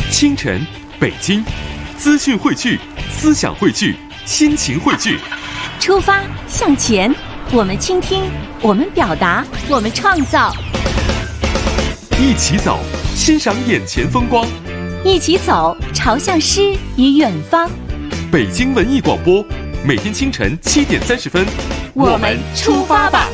清晨，北京，资讯汇聚，思想汇聚，心情汇聚。 出发向前，我们倾听，我们表达，我们创造。 一起走，欣赏眼前风光。 一起走，朝向诗与远方。 北京文艺广播，每天清晨7点30分， 我们出发吧。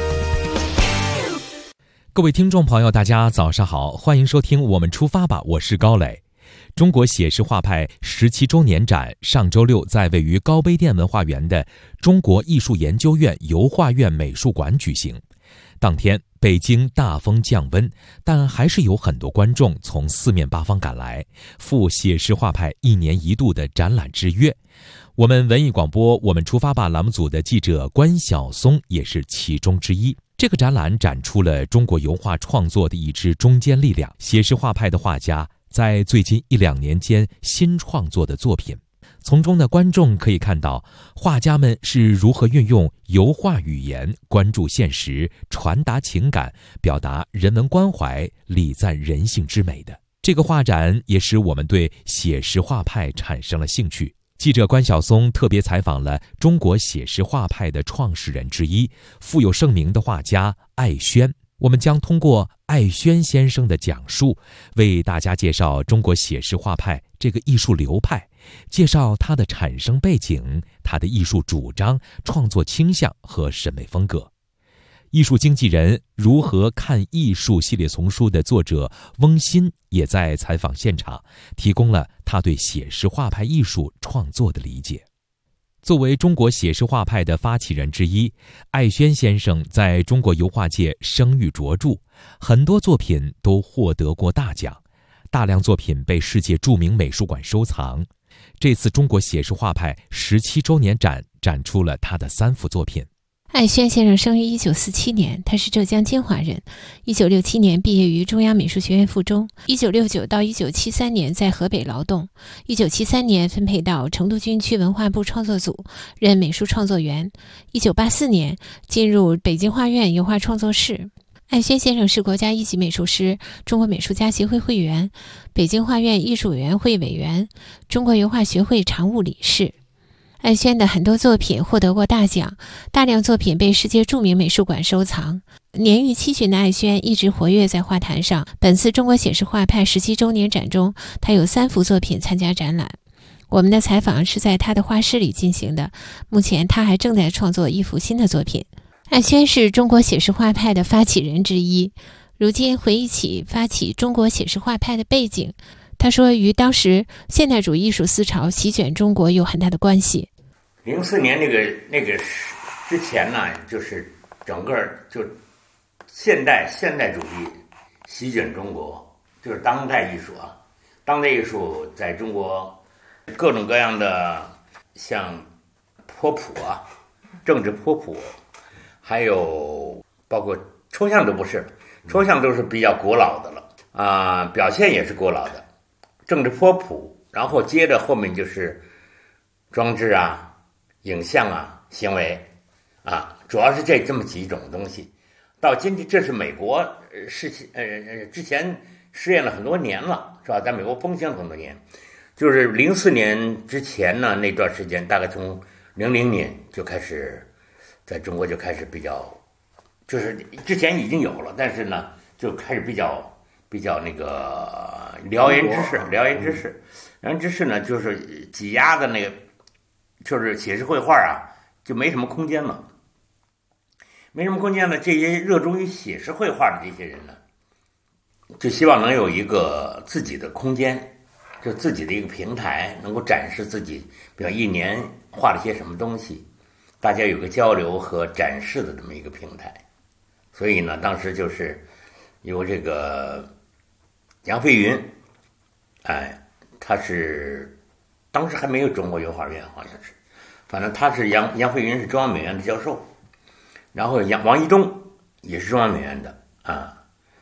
各位听众朋友，大家早上好，欢迎收听我们出发吧，我是高磊。中国写实画派17周年展上周六在位于高碑店文化园的中国艺术研究院油画院美术馆举行。当天北京大风降温，但还是有很多观众从四面八方赶来，赴写实画派1年1度的展览之约。我们文艺广播我们出发吧栏目组的记者关晓松也是其中之一。这个展览展出了中国油画创作的一支中坚力量，写实画派的画家在最近1-2年间新创作的作品。从中的观众可以看到画家们是如何运用油画语言关注现实，传达情感，表达人文关怀，礼赞人性之美的。这个画展也使我们对写实画派产生了兴趣。记者关晓松特别采访了中国写实画派的创始人之一，富有盛名的画家艾轩。我们将通过艾轩先生的讲述，为大家介绍中国写实画派这个艺术流派，介绍它的产生背景，它的艺术主张、创作倾向和审美风格。艺术经纪人如何看艺术系列丛书的作者翁鑫也在采访现场提供了他对写实画派艺术创作的理解。作为中国写实画派的发起人之一，艾轩先生在中国油画界声誉卓著，很多作品都获得过大奖，大量作品被世界著名美术馆收藏。这次中国写实画派17周年展展出了他的3幅作品。 艾轩先生生于1947年，他是浙江金华人。1967年毕业于中央美术学院附中，1969到1973年在河北劳动，1973年分配到成都军区文化部创作组，任美术创作员。1984年进入北京画院油画创作室。艾轩先生是国家1级美术师，中国美术家协会会员，北京画院艺术委员会委员，中国油画学会常务理事。艾轩的很多作品获得过大奖，大量作品被世界著名美术馆收藏。年逾70旬的艾轩一直活跃在画坛上。本次中国写实画派17周年展中，他有3幅作品参加展览。我们的采访是在他的画室里进行的，目前他还正在创作1幅新的作品。艾轩是中国写实画派的发起人之一，如今回忆起发起中国写实画派的背景，他说与当时现代主义艺术思潮席卷中国有很大的关系。 04年那个之前呢，就是整个就现代主义席卷中国，就是当代艺术啊。当代艺术在中国各种各样的，像波普啊，政治波普，还有包括抽象都不是，抽象都是比较古老的了啊，表现也是古老的，政治波普，然后接着后面就是装置啊。影像啊，行为啊，主要是这么几种东西。到今天，这是美国之前试验了很多年了，是吧？在美国风行了很多年，就是04年之前呢，那段时间大概从00年就开始，在中国就开始比较，就是之前已经有了，但是呢，就开始比较那个燎原之势呢，就是挤压的那个。就是写实绘画啊，就没什么空间了。这些热衷于写实绘画的这些人呢，就希望能有一个自己的空间，就自己的一个平台，能够展示自己，比如1年画了些什么东西，大家有个交流和展示的这么一个平台。所以呢，当时就是由这个杨飞云，他是。当时还没有中国油画院，好像是，反正他是杨飞云是中央美院的教授，然后王一中也是中央美院的啊，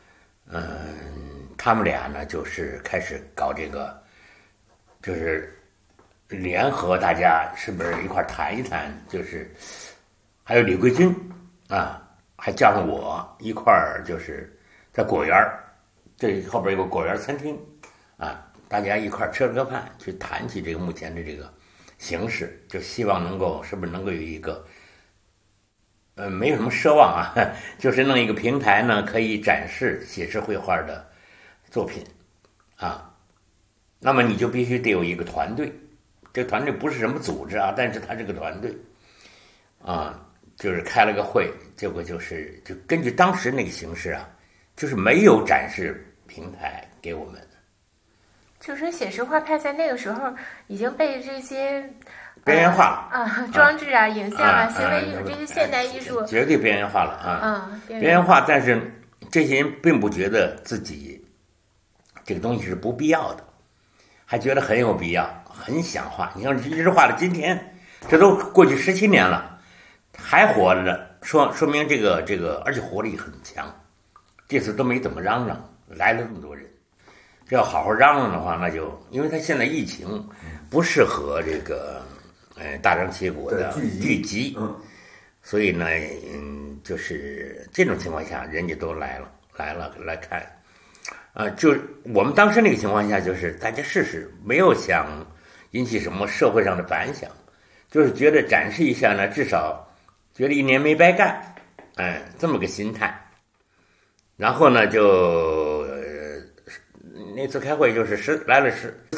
他们俩呢就是开始搞这个，就是联合大家是不是一块谈一谈，就是还有李桂军啊，还加上我一块儿，就是在果园，这后边有个果园餐厅啊。 大家一块吃了个饭，去谈起这个目前的这个形势，就希望能够是不是能够有一个，没有什么奢望啊，就是弄一个平台呢，可以展示写实绘画的作品啊。那么你就必须得有一个团队，这个团队不是什么组织啊，但是它这个团队啊，就是开了个会，结果就根据当时那个形势啊，就是没有展示平台给我们。 就是说写实画派在那个时候已经被这些边缘化了装置啊、影像啊、行为艺术这些现代艺术绝对边缘化了边缘化。但是这些人并不觉得自己这个东西是不必要的，还觉得很有必要，很想画。你看一直画到今天，这都过去17年了，还活着，说明这个，而且活力很强。这次都没怎么嚷嚷，来了这么多人。这要好好嚷嚷的话，那就因为他现在疫情不适合这个大张旗鼓的聚集，所以呢，就是这种情况下，人家都来看，就我们当时那个情况下，就是大家试试，没有想引起什么社会上的反响，就是觉得展示一下呢，至少觉得1年没白干，这么个心态。然后呢，就那次开会就是来了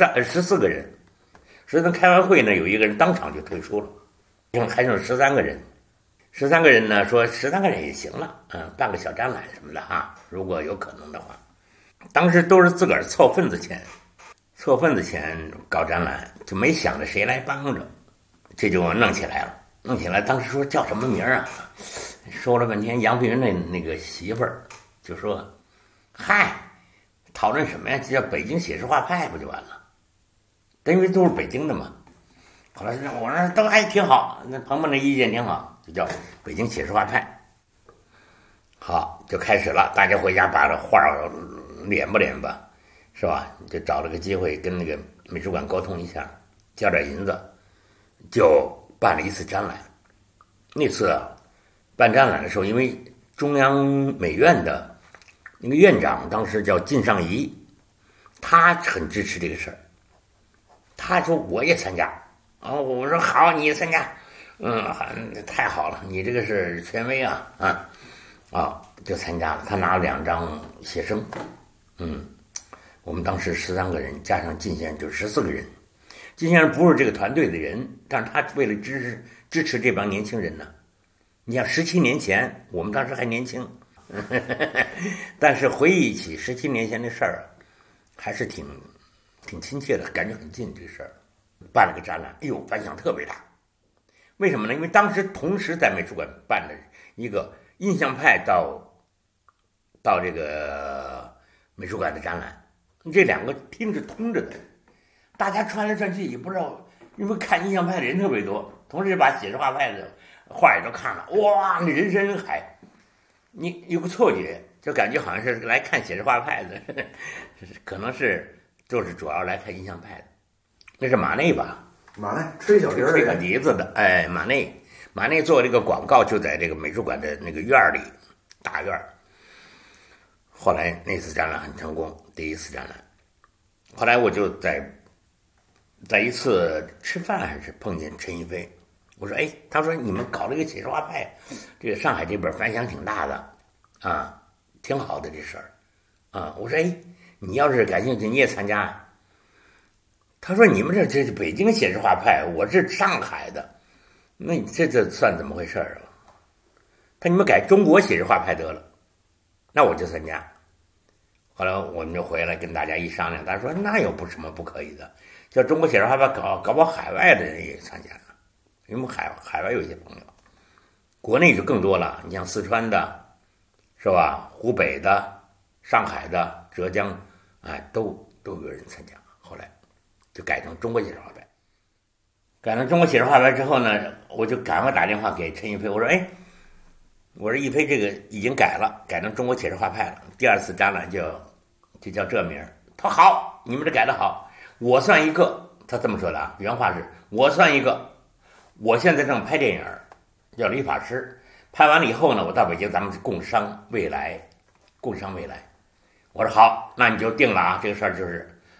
14个人，14个开完会呢，有一个人当场就退出了，还剩13个人。13个人呢说13个人也行了，办个小展览什么的啊，如果有可能的话。当时都是自个儿凑份子钱搞展览，就没想着谁来帮着，这就弄起来了。弄起来，当时说叫什么名啊？说了半天，杨碧云那个媳妇儿就说：“嗨。”讨论什么呀？叫北京写实画派不就完了？因为都是北京的嘛。后来我说都还挺好，那鹏鹏的意见挺好，就叫北京写实画派。好，就开始了，大家回家把这画敛吧，是吧？就找了个机会跟那个美术馆沟通一下，交点银子，就办了一次展览。那次办展览的时候，因为中央美院的那个院长当时叫靳尚谊，他很支持这个事儿。他说我也参加，我说好，你也参加，太好了，你这个是权威啊，就参加了。他拿了2张写生，我们当时13个人，加上靳先生就14个人。靳先生不是这个团队的人，但是他为了支持这帮年轻人呢。你想17年前，我们当时还年轻。但是回忆起17年前的事儿，还是挺亲切的，感觉很近。这个事儿办了个展览，反响特别大。为什么呢？因为当时同时在美术馆办的一个印象派到这个美术馆的展览，这2个厅是通着的，大家穿来穿去也不知道，因为看印象派的人特别多，同时把写实画派的画也都看了，哇，那人山人海。你有个错觉，就感觉好像是来看写实画派的，可能就是主要来看印象派的。那是马内吧？ 马内吹小笛子的，马内做这个广告就在这个美术馆的那个院里，大院。后来那次展览很成功，第1次展览。后来我就在一次吃饭还是碰见陈逸飞。我说他说你们搞了一个写实画派，这个上海这边反响挺大的，挺好的这事儿，我说你要是感兴趣你也参加呀。他说你们这是北京写实画派，我是上海的，那你这算怎么回事啊？他你们改中国写实画派得了，那我就参加。后来我们就回来跟大家一商量，大家说那有什么不可以的，叫中国写实画派搞不好海外的人也参加。因为海外有一些朋友，国内就更多了。你像四川的，是吧？湖北的、上海的、浙江，都有人参加。后来就改成中国写实画派。改成中国写实画派之后呢，我就赶快打电话给陈逸飞，我说逸飞这个已经改成中国写实画派了。第2次展览就叫这名。他说好，你们这改得好，我算一个。他这么说的啊，原话是我算一个。我现在正拍电影叫《理发师》，拍完了以后呢，我到北京，咱们共商未来。我说好，那你就定了啊，这个事儿就是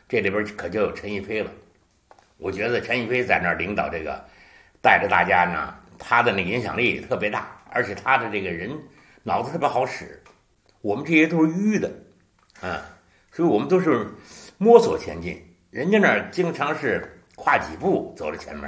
这里边可就有陈逸飞了。我觉得陈逸飞在那儿领导这个，带着大家呢，他的那个影响力特别大，而且他的这个人脑子特别好使。我们这些都是愚的，所以我们都是摸索前进。人家那儿经常是跨几步走到前面，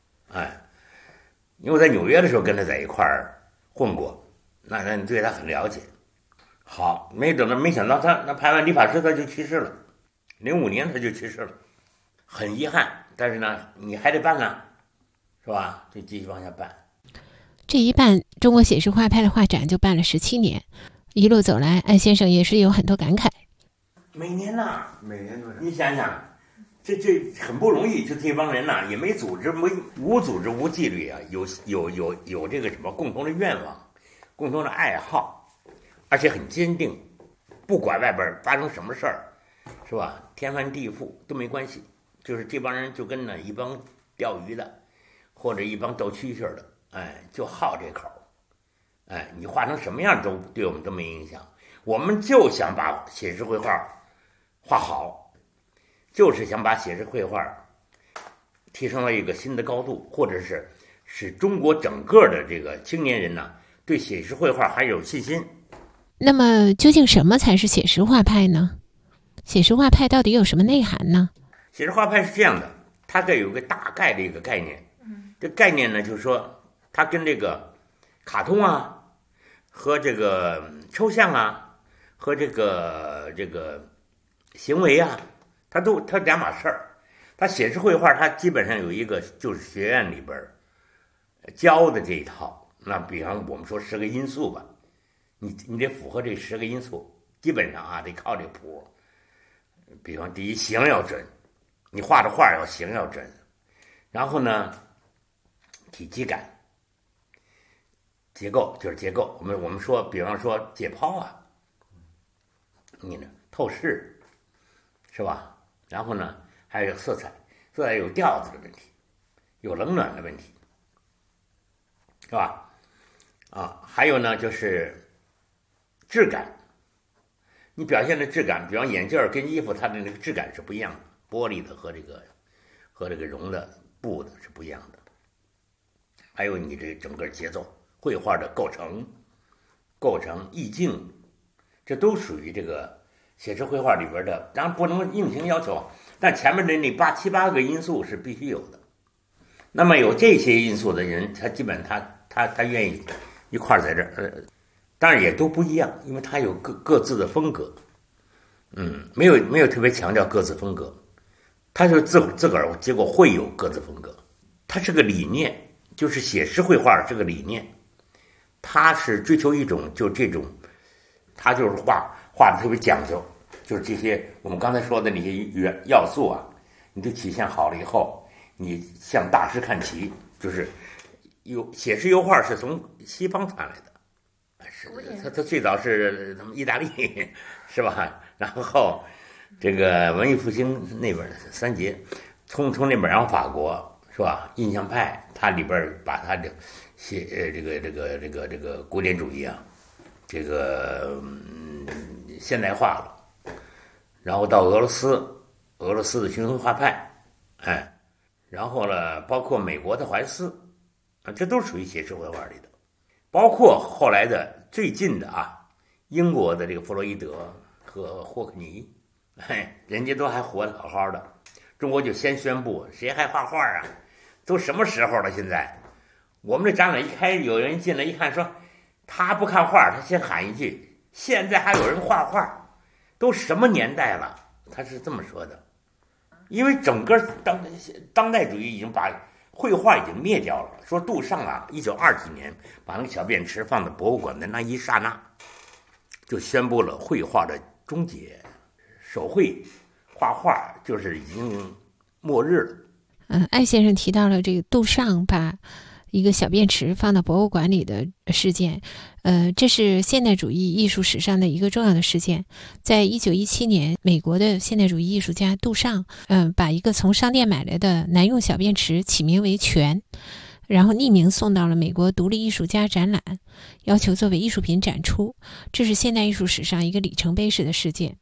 因为我在纽约的时候跟他在一块儿混过，那你对他很了解。好，没想到他那拍完理发师他就去世了，05年他就去世了，很遗憾。但是呢，你还得办呢，是吧？就继续往下办。 这一办，中国写实画派的画展就办了17年。一路走来，艾先生也是有很多感慨。 每年都是，你想想，这很不容易，就这帮人也没组织，无组织无纪律啊，有这个什么共同的愿望，共同的爱好，而且很坚定，不管外边发生什么事儿，是吧？天翻地覆都没关系，就是这帮人就跟一帮钓鱼的，或者一帮斗蛐蛐的，就好这口。你画成什么样都对我们都没影响，我们就想把写实绘画画好，就是想把写实绘画提升到一个新的高度，或者是使中国整个的这个青年人呢对写实绘画还有信心。 那么究竟什么才是写实画派呢？写实画派到底有什么内涵呢？ 写实画派是这样的，它这有个大概的一个概念，这概念呢就是说它跟这个卡通和这个抽象和这个行为它两码事儿。它写实绘画它基本上有一个就是学院里边教的这一套。那比方我们说10个因素吧，你得符合这10个因素，基本上得靠这谱。比方第一，形要准，你画的画要形要准，然后呢体积感。结构就是结构，我们说，比方说解剖你呢透视，是吧？然后呢还有色彩，色彩有调子的问题，有冷暖的问题，是吧？还有呢就是质感，你表现的质感，比方眼镜跟衣服它的那个质感是不一样的，玻璃的和这个绒的布的是不一样的。还有你这整个节奏。绘画的构成、意境，这都属于这个写实绘画里边的。当然不能硬性要求，但前面的那7、8个因素是必须有的。那么有这些因素的人，他基本他愿意一块在这儿，当然也都不一样，因为他有各自的风格。没有特别强调各自风格，他就自个儿结果会有各自风格。他是个理念，就是写实绘画这个理念。他是追求一种，就这种，他就是画的特别讲究，就是这些我们刚才说的那些要素你都体现好了以后，你向大师看齐，就是写实油画是从西方传来的，他最早是他们意大利，是吧？然后这个文艺复兴那边的3杰，从那边然后法国，是吧？印象派，它里边把它的写这个古典主义这个现代化了，然后到俄罗斯的群画派，然后呢，包括美国的怀斯，这都属于写实绘画里的，包括后来的最近的英国的这个弗洛伊德和霍克尼，人家都还活得好好的，中国就先宣布谁还画画都什么时候了？现在我们这展览一开，有人进来一看说他不看画，他先喊一句现在还有人画画，都什么年代了？他是这么说的。因为整个当代主义已经把绘画已经灭掉了。说杜尚1920几年把那个小便池放在博物馆的那一刹那，就宣布了绘画的终结，手绘画画就是已经末日了。 艾先生提到了这个杜尚把一个小便池放到博物馆里的事件，这是现代主义艺术史上的一个重要的事件。在1917年，美国的现代主义艺术家杜尚，把一个从商店买来的男用小便池起名为泉，然后匿名送到了美国独立艺术家展览，要求作为艺术品展出。这是现代艺术史上一个里程碑式的事件。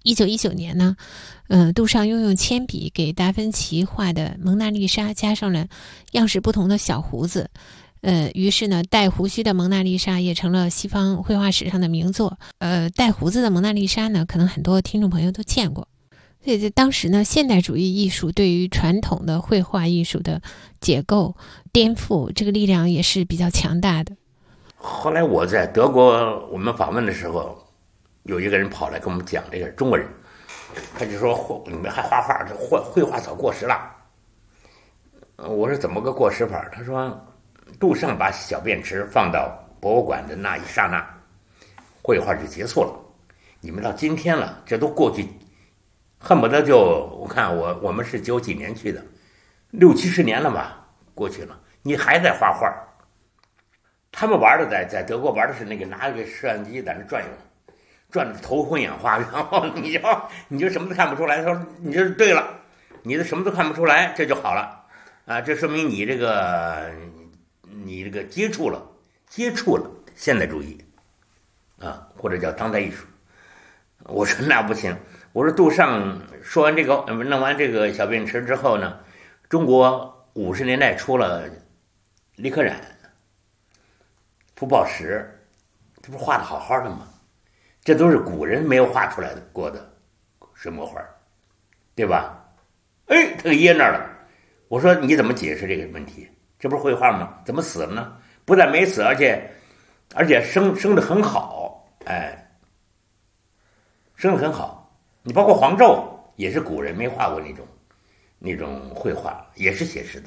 1919年呢，杜尚用铅笔给达芬奇画的蒙娜丽莎加上了样式不同的小胡子，于是呢，带胡须的蒙娜丽莎也成了西方绘画史上的名作。带胡子的蒙娜丽莎呢，可能很多听众朋友都见过。所以在当时呢，现代主义艺术对于传统的绘画艺术的解构、颠覆，这个力量也是比较强大的。 后来我在德国我们访问的时候，有一个人跑来跟我们讲，这个中国人，他就说你们还画画，这绘画早过时了。我说怎么个过时法？他说杜尚把小便池放到博物馆的那一刹那，绘画就结束了。你们到今天了，这都过去，恨不得就我看我们是90几年去的，60、70年了吧，过去了，你还在画画。他们玩的在德国玩的是那个拿一个摄像机在那转悠，转的头昏眼花，然后你就什么都看不出来。他说你这对了，你这什么都看不出来，这就好了啊，这说明你这个接触了现代主义啊，或者叫当代艺术。我说那不行，我说杜尚说完这个弄完这个小便池之后呢，中国50年代出了李可染、傅抱石，这不是画的好好的吗？这都是古人没有画出来过的水墨画，对吧？哎，他给噎那儿了。我说你怎么解释这个问题？这不是绘画吗？怎么死了呢？不但没死，而且生得很好，哎，生得很好。你包括黄胄也是古人没画过那种绘画，也是写实的。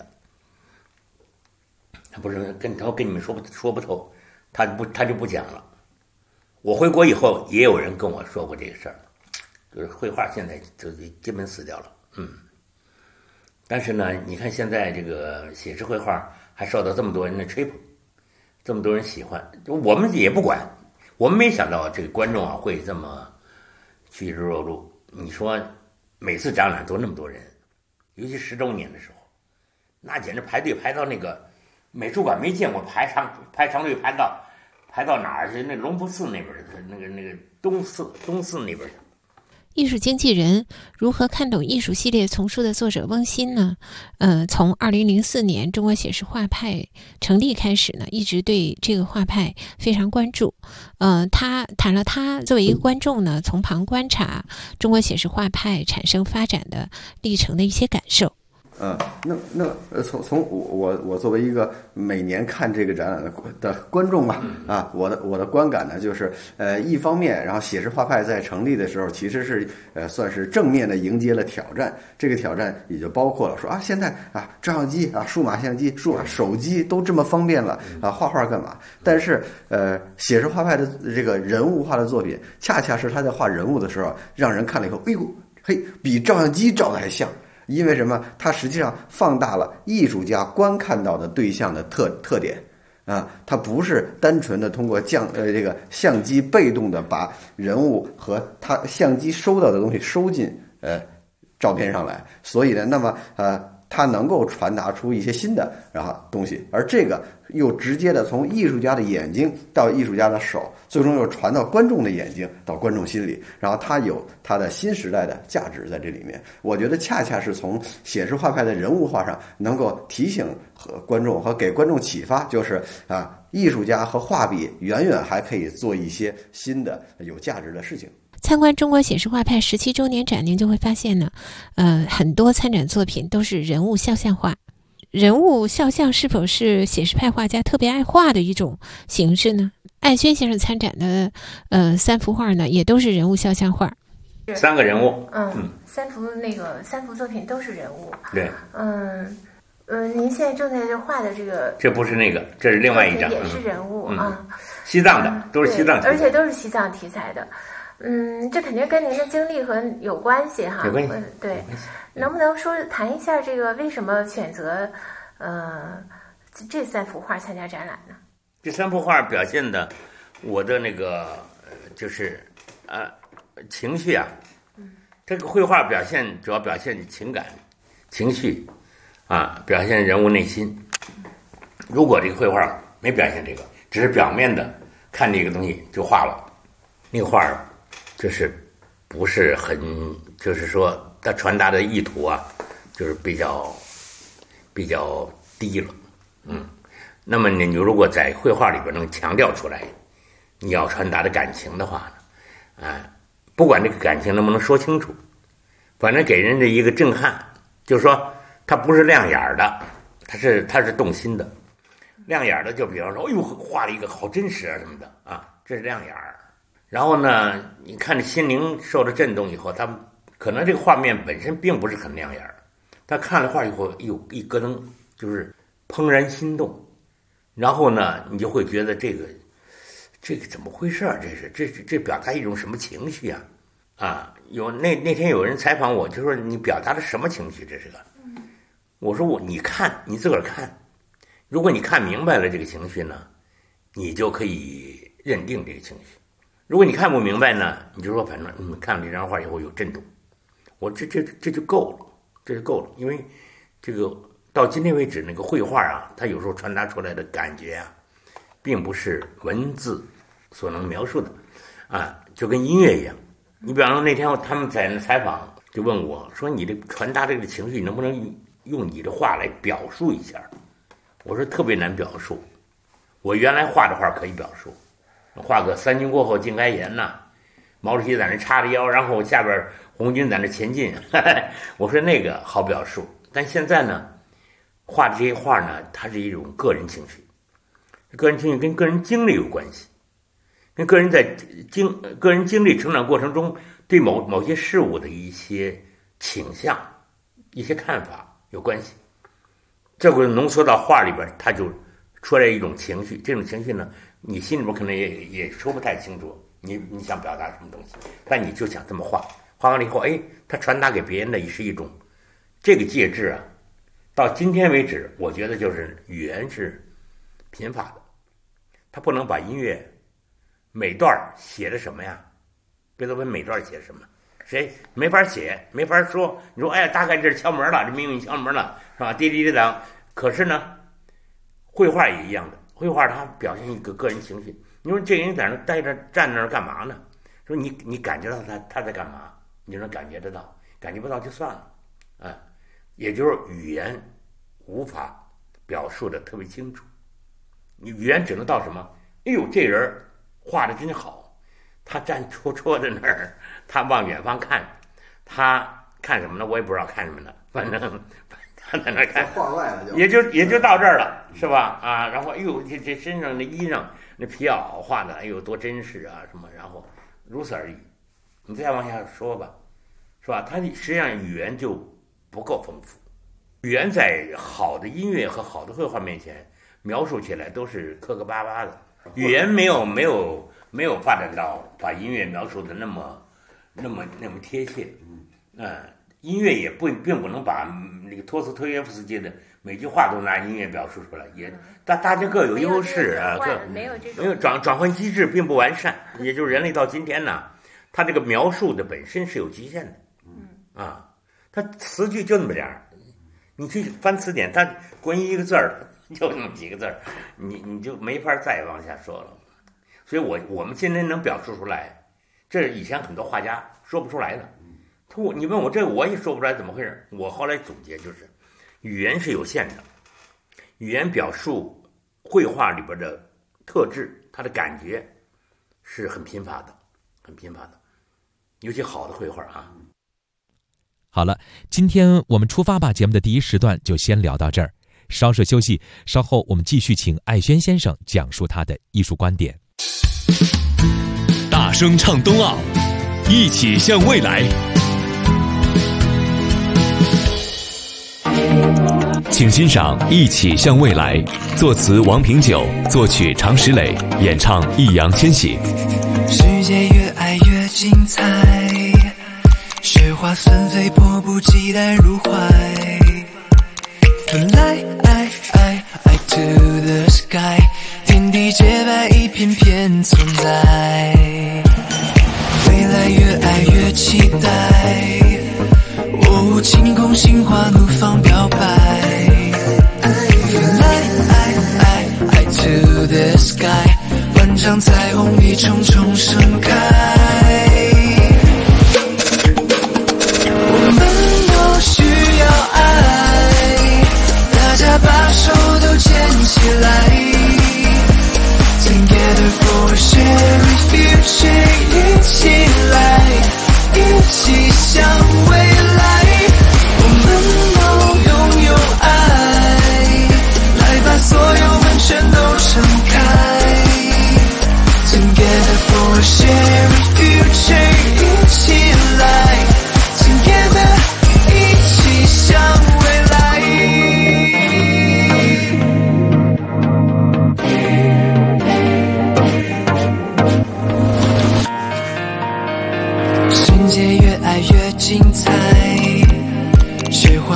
他不是跟你们说不透，他就不讲了。我回国以后，也有人跟我说过这个事儿，就是绘画现在就基本死掉了，但是呢，你看现在这个写实绘画还受到这么多人的吹捧，这么多人喜欢，我们也不管，我们没想到这个观众啊会这么趋之若鹜。你说每次展览都那么多人，尤其10周年的时候，那简直排队排到那个美术馆没见过排长队排到哪儿去？那龙福寺那边的，那个东寺那边去。 艺术经纪人如何看懂艺术系列丛书的作者翁欣呢？从2004年中国写实画派成立开始呢，一直对这个画派非常关注。他谈了他作为一个观众呢，从旁观察中国写实画派产生发展的历程的一些感受。 从我作为一个每年看这个展览的观众吧，我的观感呢，就是一方面，然后写实画派在成立的时候，其实是算是正面的迎接了挑战。这个挑战也就包括了说现在照相机数码相机、数码手机都这么方便了画画干嘛？但是写实画派的这个人物化的作品，恰恰是他在画人物的时候，让人看了以后，哎呦嘿，比照相机照的还像。因为什么？它实际上放大了艺术家观看到的对象的特点它不是单纯的通过这个相机被动的把人物和他相机收到的东西收进照片上来，所以呢，那么它能够传达出一些新的东西，而这个又直接的从艺术家的眼睛到艺术家的手，最终又传到观众的眼睛到观众心里，然后它有它的新时代的价值在这里面。我觉得恰恰是从写实画派的人物画上能够提醒和观众和给观众启发，就是艺术家和画笔远远还可以做一些新的有价值的事情。 参观中国写实画派17周年展，您就会发现呢，很多参展作品都是人物肖像画。人物肖像是否是写实派画家特别爱画的一种形式呢？艾轩先生参展的3幅画呢，也都是人物肖像画。 3个人物 ，3幅作品都是人物。 对。 您现在正在画的这不是那个，这是另外一张， 也是人物西藏的，都是西藏题材， 而且都是西藏题材的。这肯定跟您的经历和有关系哈。 有关系。 对，能不能谈一下这个为什么选择这3幅画参加展览呢？ 这3幅画表现的我的就是情绪啊。这个绘画主要表现情感、情绪表现人物内心。如果这个绘画没表现这个，只是表面的看这个东西就画了，那个画就是不是很，就是说它传达的意图啊，就是比较低了。那么你如果在绘画里边能强调出来你要传达的感情的话呢，不管这个感情能不能说清楚，反正给人的一个震撼，就是说它不是亮眼的，它是动心的。亮眼的就比方说，哎呦，画了一个好真实啊什么的啊，这是亮眼。然后呢，你看着心灵受了震动以后，他可能这个画面本身并不是很亮眼，他看了画以后，哎呦，一咯噔，就是怦然心动。然后呢，你就会觉得这个怎么回事啊？这表达一种什么情绪啊？那天有人采访我，就说你表达的什么情绪？这是个，我说你看，你自个儿看，如果你看明白了这个情绪呢，你就可以认定这个情绪；如果你看不明白呢，你就说反正看了这张画以后有震动，我这就够了，这就够了，因为这个到今天为止，那个绘画啊，它有时候传达出来的感觉啊，并不是文字所能描述的就跟音乐一样。你比方说那天他们在那采访，就问我说：“你这传达这个情绪，能不能用你的画来表述一下？”我说特别难表述。我原来画的画可以表述，画个三军过后尽该言呐，毛主席在那叉着腰，然后下边红军在那前进，我说那个好表述。但现在呢，画的这些画呢，它是一种个人情绪，个人情绪跟个人经历有关系，跟个人在个人经历成长过程中对某些事物的一些倾向、一些看法有关系。这个浓缩到画里边，它就出来一种情绪。这种情绪呢，你心里边可能也说不太清楚，你想表达什么东西，但你就想这么画，画完了以后，它传达给别人的也是一种这个介质啊。到今天为止，我觉得就是语言是贫乏的，他不能把音乐每段写的什么呀？贝多芬每段写什么？谁没法写，没法说。你说，大概这是敲门了，这命运敲门了，是吧？滴滴滴当。可是呢，绘画也一样的，绘画它表现一个个人情绪。你说这个人在那待着站那儿干嘛呢？说你感觉到他在干嘛，你就能感觉得到，感觉不到就算了，也就是语言无法表述的特别清楚。你语言只能到什么？哎呦，这人画的真好，他站戳在那儿，他往远方看，他看什么呢？我也不知道看什么呢，反正他在那看， 画外了也就到这儿了，是吧？然后哎呦，这身上的衣裳那皮袄画的，哎呦多真实啊什么，然后如此而已。你再往下说吧，是吧？它实际上语言就不够丰富，语言在好的音乐和好的绘画面前描述起来都是磕磕巴巴的。语言没有发展到把音乐描述的那么贴切，音乐也并不能把那个托斯托耶夫斯基的每句话都拿音乐表述出来，也大家各有优势啊， 没有转换机制并不完善，也就是人类到今天呢，他这个描述的本身是有局限的，他词句就那么点儿，你去翻词典，它关于一个字儿就那么几个字儿，你就没法再往下说了。所以我们今天能表述出来，这是以前很多画家说不出来的。你问我这我也说不出来怎么回事。我后来总结就是，语言是有限的，语言表述绘画里边的特质，它的感觉是很贫乏的，尤其好的绘画啊。 好了，今天我们出发吧节目的第一时段就先聊到这儿，稍事休息，稍后我们继续请艾轩先生讲述他的艺术观点。 大声唱冬奥，一起向未来。请欣赏《一起向未来》，作词王平久，作曲常石磊，演唱易烊千玺。 世界越爱越精彩，雪花纷飞，迫不及待入怀。Fly to the sky， 天地洁白，一片片存在。未来越爱越期待，晴空心花怒放表白。Fly to the sky， 万丈彩虹一重重盛开。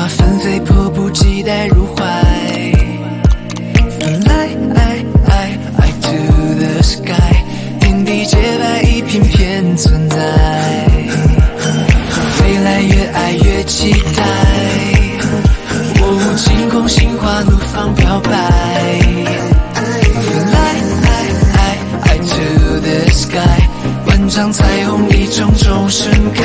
花纷飞，迫不及待入怀。Fly to the sky， 天地洁白，一片片存在。未来越爱越期待，我惊空心花怒放飘摆。Fly to the sky， 万丈彩虹一种种盛开。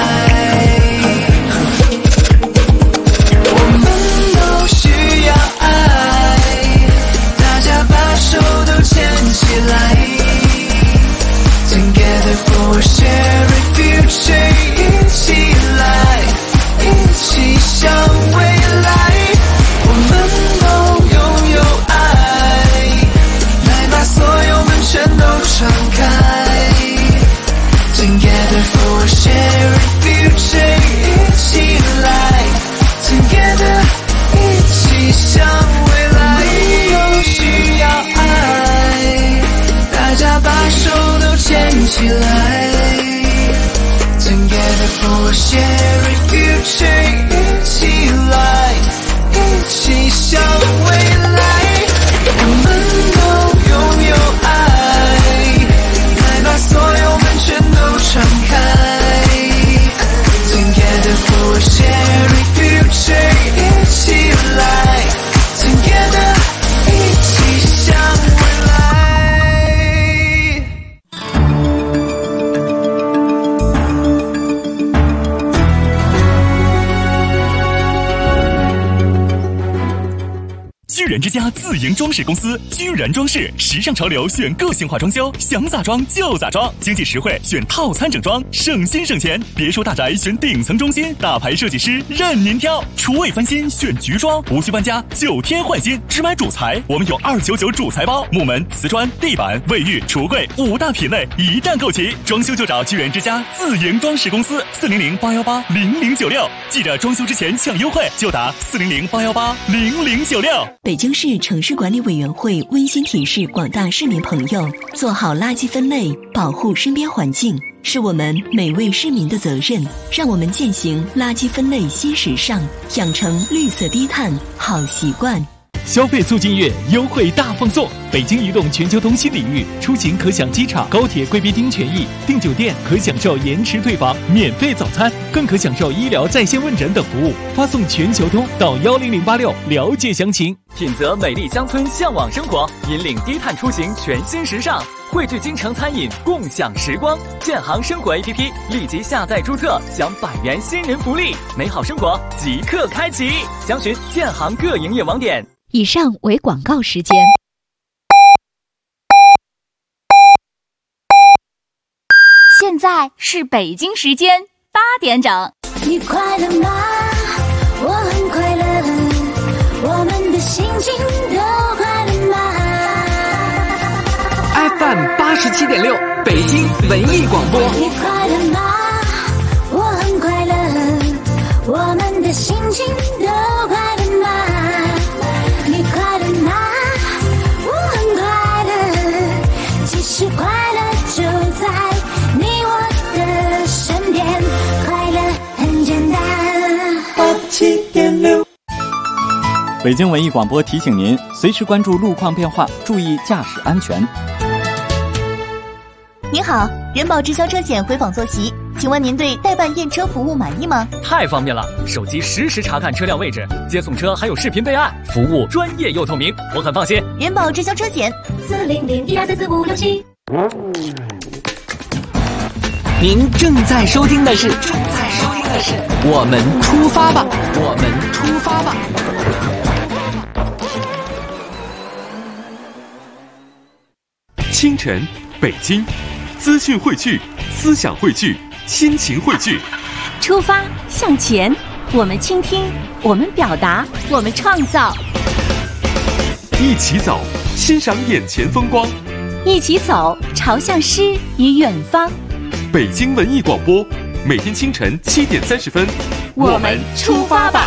我们都需要爱，大家把手都牵起来。Together for a shared future， 一起来，一起向未来。我们都拥有爱，来把所有门全都敞开。Together for a shared future， 一起来 Together， 一起向未来。都需要爱，大家把手都牵起来。Together for a shared future， 一起来，一起向未来。我们都拥有爱，来把所有门全都敞开。Together for a shared future， 一起来 Together， 一起向未来。 居然之家自营装饰公司，居然装饰，时尚潮流选个性化装修，想咋装就咋装，经济实惠选套餐整装，省心省钱。别墅大宅选顶层中心，大牌设计师任您挑。厨卫翻新选菊装，无需搬家，9天换新，只买主材，我们有299主材包，木门、瓷砖、地板、卫浴、橱柜5大品类一站购齐，装修就找居然之家自营装饰公司，400-818-0096，记着装修之前抢优惠，就打400-818-0096。 北京市城市管理委员会温馨提示广大市民朋友，做好垃圾分类，保护身边环境，是我们每位市民的责任。让我们践行垃圾分类新时尚，养成绿色低碳好习惯。 消费促进月优惠大放送，北京移动全球通新领域，出行可享机场、高铁贵宾厅权益，订酒店可享受延迟退房、免费早餐，更可享受医疗在线问诊等服务。发送全球通到10086了解详情。 品泽美丽乡村向往生活，引领低碳出行全新时尚，汇聚京城餐饮共享时光。建行生活 APP 立即下载注册，享100元新人福利，美好生活即刻开启。详询建行各营业网点。 以上为广告时间。现在是北京时间8点整。 你快乐吗？我很快乐，我们的心情都快乐吗 ？FM 87.6，北京文艺广播。 你快乐吗？我很快乐，我们的心情都快乐吗？你快乐吗？我很快乐，其实快乐就在你我的身边，快乐很简单。87.6， 北京文艺广播提醒您，随时关注路况变化，注意驾驶安全。 您好，人保直销车险回访坐席，请问您对代办验车服务满意吗？ 太方便了，手机实时查看车辆位置，接送车还有视频备案，服务专业又透明，我很放心。 人保直销车险400-1234567。 您正在收听的是我们出发吧，我们出发吧。 清晨，北京，资讯汇聚，思想汇聚，心情汇聚。 出发向前，我们倾听，我们表达，我们创造。 一起走，欣赏眼前风光。 一起走，朝向诗与远方。 北京文艺广播，每天清晨7点30分， 我们出发吧。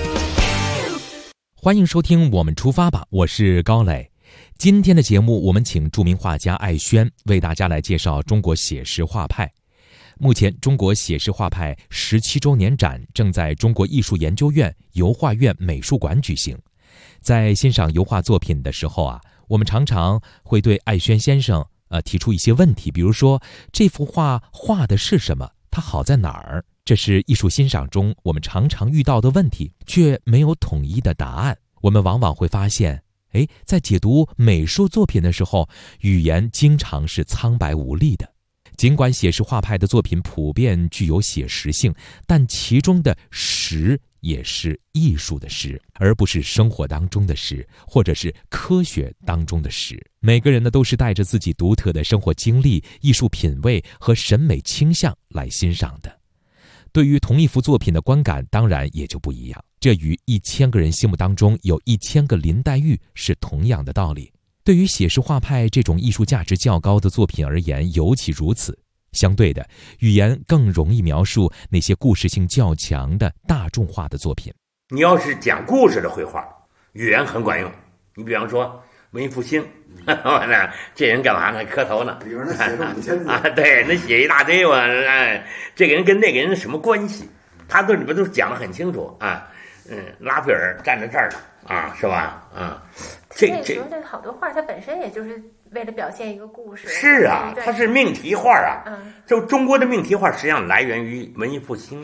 欢迎收听我们出发吧，我是高磊。今天的节目，我们请著名画家艾轩为大家来介绍中国写实画派。 目前，中国写实画派17周年展正在中国艺术研究院油画院美术馆举行。在欣赏油画作品的时候啊，我们常常会对艾轩先生提出一些问题，比如说这幅画画的是什么？它好在哪儿？这是艺术欣赏中我们常常遇到的问题，却没有统一的答案。我们往往会发现，在解读美术作品的时候，语言经常是苍白无力的。尽管写实画派的作品普遍具有写实性，但其中的实也是艺术的实，而不是生活当中的实，或者是科学当中的实。每个人呢，都是带着自己独特的生活经历、艺术品味和审美倾向来欣赏的。对于同一幅作品的观感，当然也就不一样。这与1000个人心目当中有1000个林黛玉是同样的道理。对于写实画派这种艺术价值较高的作品而言，尤其如此。相对的，语言更容易描述那些故事性较强的大众化的作品。 你要是讲故事的绘画，语言很管用。你比方说文艺复兴，这人干嘛呢？磕头呢？ 里边那写着5000字啊，对，那写一大堆嘛，这个人跟那个人什么关系？他这里边都讲得很清楚啊。拉斐尔站在这儿了啊，是吧？ 那时候这好多画，它本身也就是为了表现一个故事。 是啊，它是命题画啊。就中国的命题画实际上来源于文艺复兴，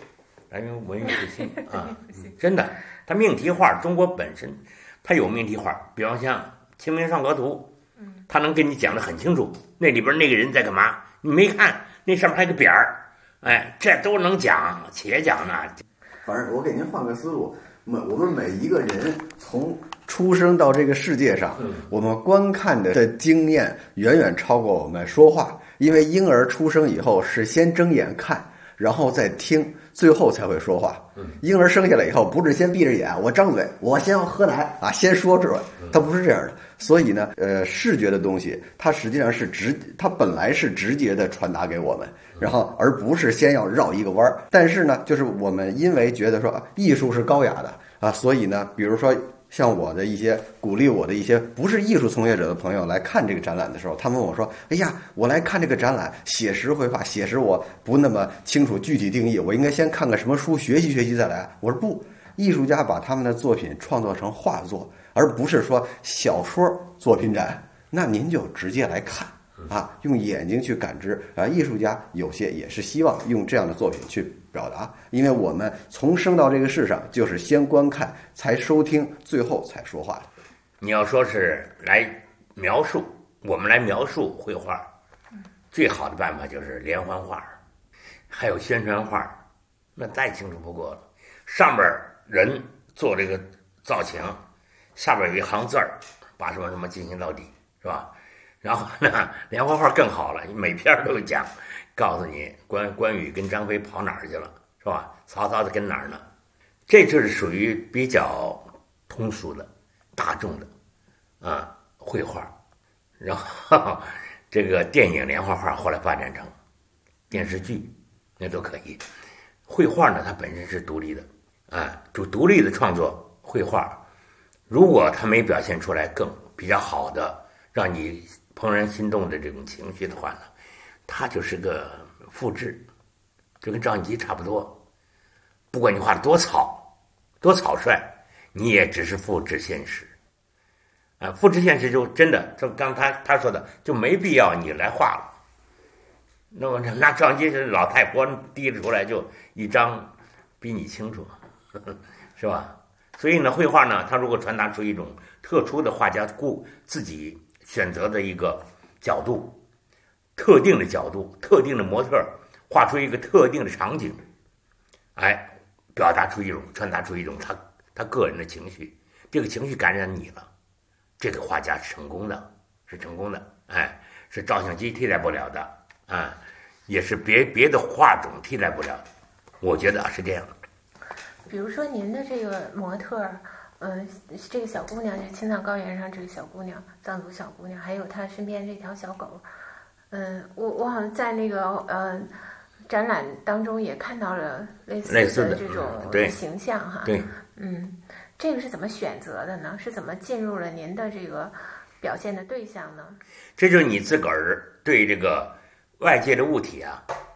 啊，真的，它命题画中国本身它有命题画，比方像《清明上河图》，它能跟你讲得很清楚，那里边那个人在干嘛，你没看，那上面还有个匾儿，这都能讲，且讲呢。 反正我给您换个思路，我们每一个人从出生到这个世界上，我们观看的经验远远超过我们说话，因为婴儿出生以后是先睁眼看，然后再听，最后才会说话。婴儿生下来以后不是先闭着眼，我张嘴，我先要喝奶啊，先说出来，它不是这样的。所以呢，视觉的东西，它实际上是它本来是直接的传达给我们，然后而不是先要绕一个弯儿。但是呢，就是我们因为觉得说艺术是高雅的啊，所以呢，比如说像我的一些鼓励我的一些不是艺术从业者的朋友来看这个展览的时候，他们问我说：“哎呀，我来看这个展览，写实绘画，写实我不那么清楚具体定义，我应该先看个什么书学习学习再来。”我说不，艺术家把他们的作品创作成画作，而不是说小说作品展，那您就直接来看啊，用眼睛去感知啊。艺术家有些也是希望用这样的作品去表达，因为我们从生到这个世上就是先观看，才收听，最后才说话的。 你要说是来描述，我们来描述绘画，最好的办法就是连环画，还有宣传画，那再清楚不过了。上边人做这个造型，下边有一行字儿，把什么什么进行到底，是吧？然后呢，连环画更好了，每篇都讲，告诉你关羽跟张飞跑哪儿去了，是吧？曹操的跟哪儿呢？这就是属于比较通俗的、大众的绘画。然后这个电影连环画后来发展成电视剧，那都可以。绘画呢，它本身是独立的就独立的创作绘画。如果它没表现出来更比较好的，让你怦然心动的这种情绪的话呢，它就是个复制，就跟照相机差不多。不管你画的多草率，你也只是复制现实。复制现实就真的，就刚他说的，就没必要你来画了。那么拿照相机是老太婆提着出来就一张，比你清楚，是吧？所以呢，绘画呢，它如果传达出一种特殊的画家自己选择的一个角度，特定的角度，特定的模特，画出一个特定的场景，表达出一种，传达出一种他个人的情绪，这个情绪感染你了，这个画家是成功的，是照相机替代不了的，也是别的画种替代不了的，我觉得是这样的。 比如说您的这个模特，这个小姑娘，就是青藏高原上这个小姑娘，藏族小姑娘，还有她身边这条小狗，我好像在那个展览当中也看到了类似的这种形象哈。 对， 这个是怎么选择的呢？是怎么进入了您的这个表现的对象呢？ 这就是你自个儿对这个外界的物体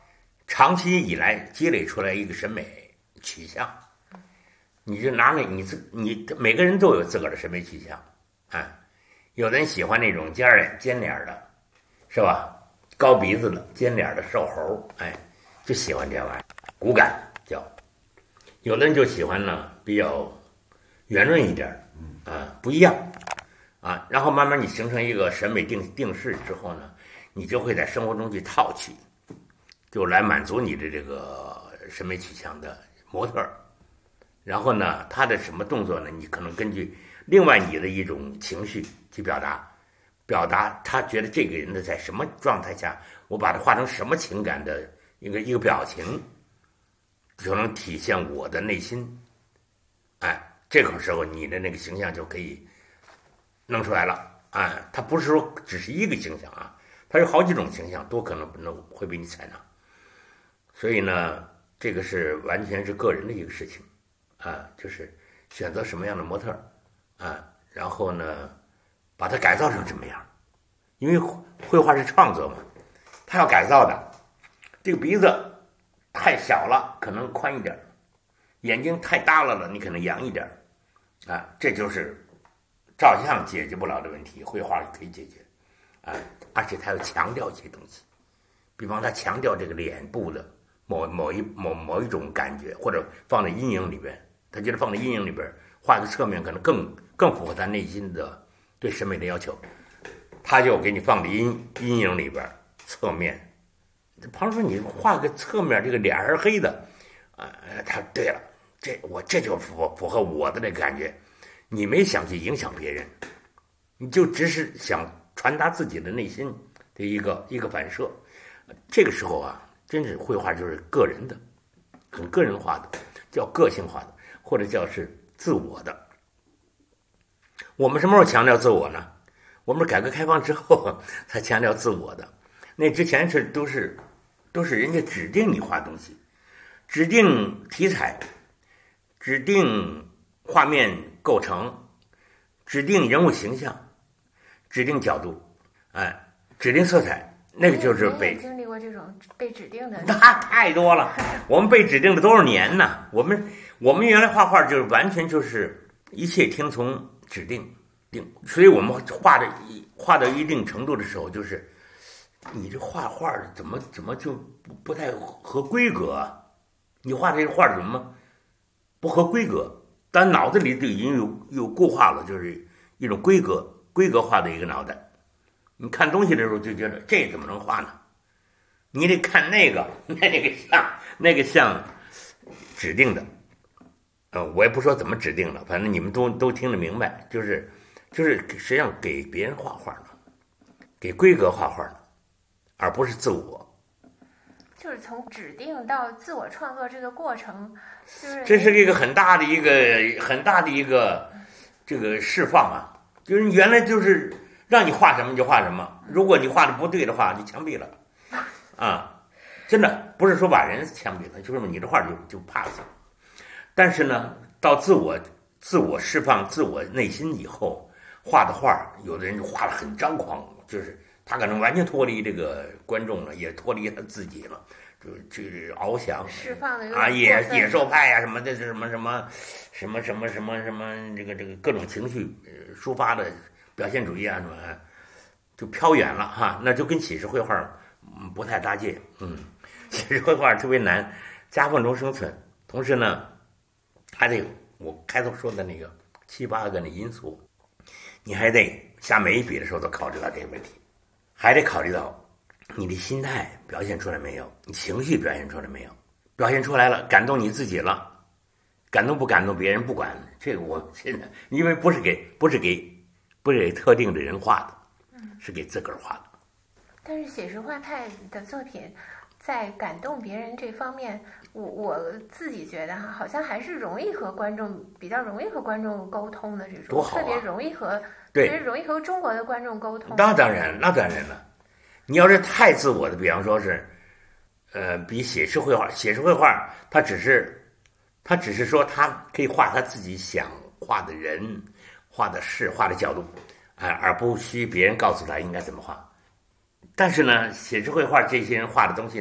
长期以来积累出来一个审美取向。你就拿你每个人都有自个儿的审美取向啊，有的人喜欢那种尖脸的，是吧？高鼻子的、尖脸的、瘦猴，就喜欢这玩意儿，骨感叫。有的人就喜欢呢比较圆润一点，不一样啊。然后慢慢你形成一个审美定式之后呢，你就会在生活中去套取，就来满足你的这个审美取向的模特。然后呢，他的什么动作呢？你可能根据另外你的一种情绪去表达他觉得这个人的在什么状态下，我把它画成什么情感的一个表情，就能体现我的内心。这个时候你的那个形象就可以弄出来了。它不是说只是一个形象啊，它有好几种形象都可能会被你采纳。所以呢，这个是完全是个人的一个事情。就是选择什么样的模特然后呢，把它改造成什么样，因为绘画是创作嘛，它要改造的。这个鼻子太小了，可能宽一点；眼睛太大了，你可能扬一点。这就是照相解决不了的问题，绘画可以解决。而且它要强调一些东西，比方它强调这个脸部的某一种感觉，或者放在阴影里边。他觉得放在阴影里边画个侧面可能更符合他内心的对审美的要求，他就给你放在阴影里边侧面。旁边说你画个侧面，这个脸是黑的，他对了，这就符合我的那个感觉。你没想去影响别人，你就只是想传达自己的内心的一个反射。这个时候啊，真是绘画就是个人的，很个人化的，叫个性化的。或者叫是自我的。我们什么时候强调自我呢？我们改革开放之后才强调自我的，那之前都是人家指定你画东西，指定题材，指定画面构成，指定人物形象，指定角度，指定色彩。那个就是被经历过这种被指定的， 那太多了。我们被指定了多少年呢？我们原来画画就是完全就是一切听从指定，所以我们画到一定程度的时候，就是你这画怎么就不太合规格啊？你画这个画怎么不合规格？但脑子里就已经有固化了，就是一种规格化的一个脑袋。你看东西的时候就觉得这怎么能画呢？你得看那个像指定的，我也不说怎么指定了，反正你们都听得明白，就是实际上给别人画画呢，给规格画画呢，而不是自我。 就是从指定到自我创作这个过程， 这是一个很大的一个这个释放啊，就是你原来就是让你画什么你就画什么，如果你画的不对的话，就枪毙了，真的不是说把人枪毙了，就是你的画就 pass 了。但是呢，到自我释放自我内心以后，画的画，有的人就画得很张狂，就是他可能完全脱离这个观众了，也脱离他自己了，就是翱翔， 释放的野兽派呀、什么的，什么这个各种情绪抒发的表现主义啊什么，就飘远了哈，那就跟写实绘画不太搭界。写实绘画特别难，夹缝中生存，同时呢，还得我开头说的那个7、8个那因素，你还得下每一笔的时候都考虑到这个问题，还得考虑到你的心态表现出来没有，你情绪表现出来没有，表现出来了，感动你自己了，感动不感动别人不管，这个我现在因为不是给特定的人画的，是给自个儿画的。 但是写实画派的作品在感动别人这方面，我自己觉得好像还是比较容易和观众沟通的这种， 多好啊， 特别容易和中国的观众沟通。 那当然了，你要是太自我的，比方说是，比写实绘画，它只是说他可以画他自己想画的人、画的事、画的角度，而不需别人告诉他应该怎么画。但是呢，写实绘画这些人画的东西呢，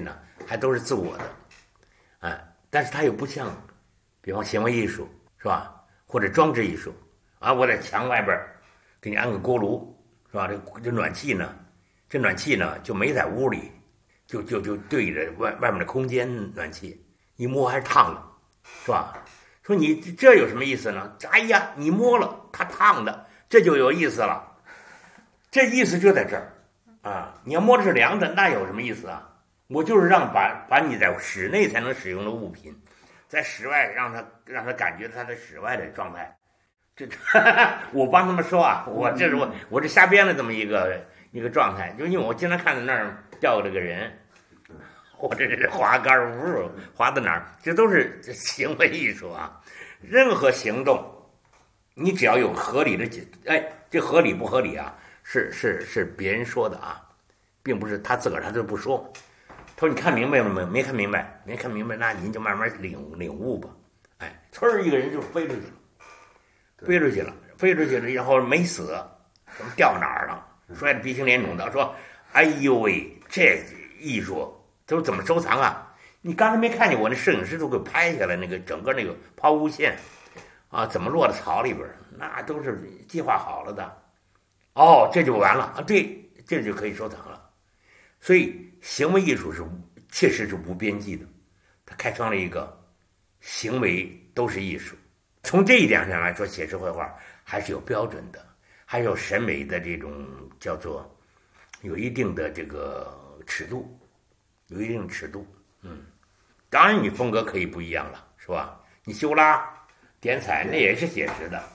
还都是自我的，但是它又不像，比方行为艺术是吧，或者装置艺术啊，我在墙外边给你安个锅炉是吧？这暖气呢，就没在屋里，就对着外面的空间暖气，一摸还是烫的，是吧？说你这有什么意思呢？哎呀，你摸了它烫的，这就有意思了。这意思就在这儿啊！你要摸的是凉的，那有什么意思啊？我就是让把你在室内才能使用的物品，在室外让他感觉他在室外的状态。这我帮他们说啊，我这瞎编了这么一个状态，就因为我经常看到那儿掉这个人，我这是滑杆滑到哪儿，这都是行为艺术啊。任何行动，你只要有合理的这合理不合理啊？是别人说的啊，并不是他自个儿他就不说。他说你看明白了没？没看明白，那您就慢慢领悟吧。村儿一个人就飞出去了，然后没死，怎么掉哪儿了？摔得鼻青脸肿的，说哎呦喂，这艺术都怎么收藏啊？你刚才没看见我那摄影师都给拍下来那个整个那个抛物线啊，怎么落到草里边？那都是计划好了的。哦，这就完了啊！对，这就可以收藏了。所以行为艺术确实是无边际的，它开创了一个行为都是艺术。从这一点上来说，写实绘画还是有标准的，还有审美的这种叫做有一定的这个尺度，当然你风格可以不一样了，是吧？你修拉、点彩那也是写实的，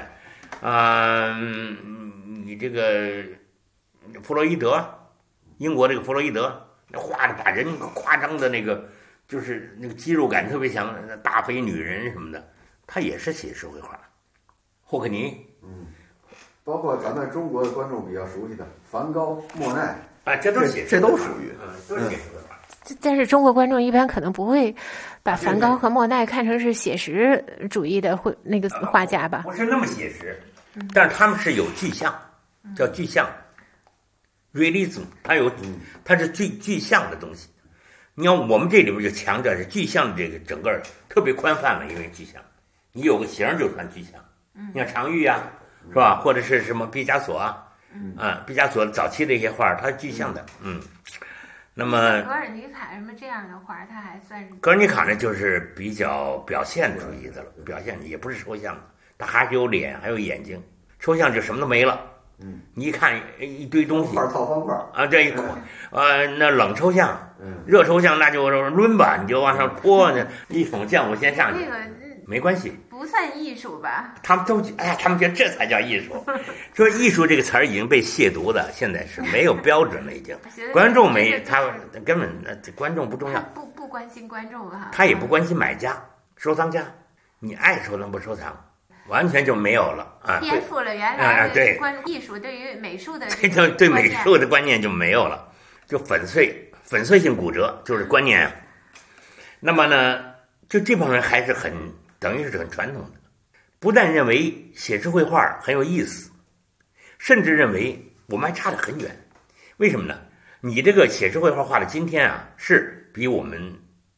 你这个弗洛伊德，英国这个弗洛伊德，那画的把人夸张的那个，就是那个肌肉感特别强，大肥女人什么的，他也是写实绘画。霍克尼， 包括咱们中国的观众比较熟悉的梵高、莫奈， 这都是写实， 这都属于， 都是写实绘画。 但是中国观众一般可能不会把梵高和莫奈看成是写实主义的那个画家吧？ 不是那么写实，但是他们是有具象，叫具象 ，realism， 它是具象的东西。你要我们这里边就强调是具象的这个整个特别宽泛了，因为具象，你有个形就算具象。你看常玉啊，是吧？或者是什么毕加索啊，毕加索早期的一些画，它是具象的，那么格尔尼卡什么这样的画，它还算是格尔尼卡呢，就是比较表现主义的了，表现也不是抽象的，它还是有脸，还有眼睛。抽象就什么都没了，你一看一堆东西， 套方块啊，这一那冷抽象，热抽象那就抡吧，你就往上泼，一桶浆糊先上去，没关系， 不算艺术吧？ 他们都他们觉得这才叫艺术。说艺术这个词儿已经被亵渎的，现在是没有标准了，已经。观众他根本观众不重要， 不关心观众哈， 他也不关心买家、收藏家，你爱收藏不收藏，完全就没有了啊！ 颠覆了原来对艺术对于美术的对美术的观念就没有了，就粉碎性骨折，就是观念啊。那么呢，就这帮人还是等于是很传统的，不但认为写实绘画很有意思，甚至认为我们还差得很远。为什么呢？你这个写实绘画画的今天啊，是比我们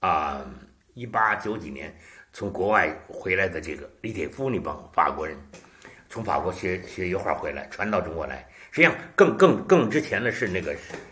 1890年从国外回来的这个李铁夫那帮法国人，从法国学油画回来，传到中国来。实际上更之前的是那个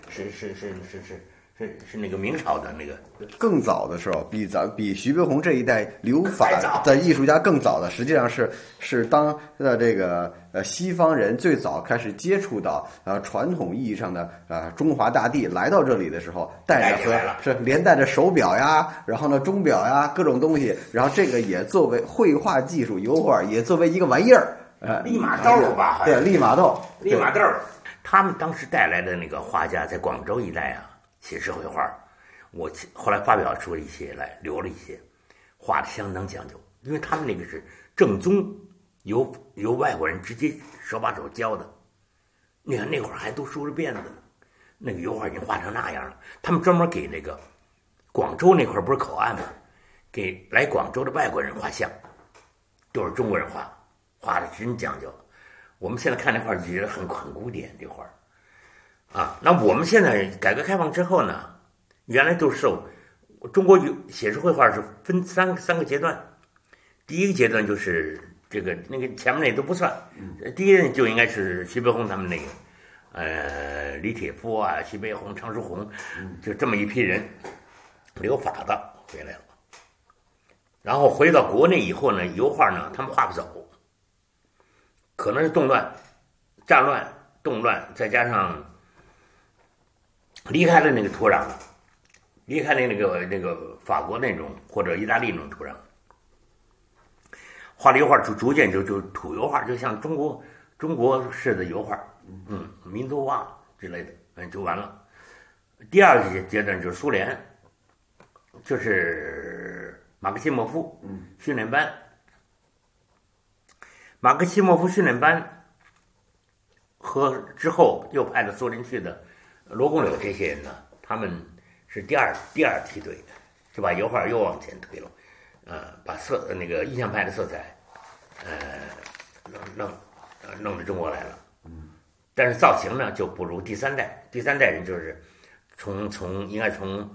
是那个明朝的那个， 更早的时候，比徐悲鸿这一代留法的艺术家更早的，实际上是当这个西方人最早开始接触到传统意义上的中华大地，来到这里的时候，连带着手表呀，然后呢钟表呀各种东西，然后这个也作为绘画技术，油画也作为一个玩意儿， 利玛窦吧？ 对，利玛窦， 他们当时带来的那个画家在广州一带啊。写实绘画，我后来发表出一些来，留了一些，画的相当讲究，因为他们那个是正宗，由外国人直接手把手教的。你看那会儿还都梳着辫子呢，那个油画已经画成那样了。他们专门给那个广州那块不是口岸吗？给来广州的外国人画像，都是中国人画的真讲究。我们现在看那画就觉得很古典，这画。那我们现在改革开放之后呢，原来都受中国写实绘画是分三个阶段，第一个阶段就是那个前面那都不算，第一任就应该是徐悲鸿他们那个，李铁夫啊，徐悲鸿、常书鸿，就这么一批人，留法的回来了。然后回到国内以后呢，油画呢他们画不走，可能是动乱、战乱、动乱，再加上离开了那个土壤了，离开了那个法国那种或者意大利那种土壤，画的油画逐渐就土油画，就像中国式的油画，民族画之类的，就完了。第二个阶段就是苏联，就是马克西莫夫训练班。马克西莫夫训练班和之后又派到苏联去的罗公柳这些人呢，他们是第二梯队，就把油画又往前推了，把那个印象派的色彩，弄到中国来了。但是造型呢就不如第三代人，就是应该从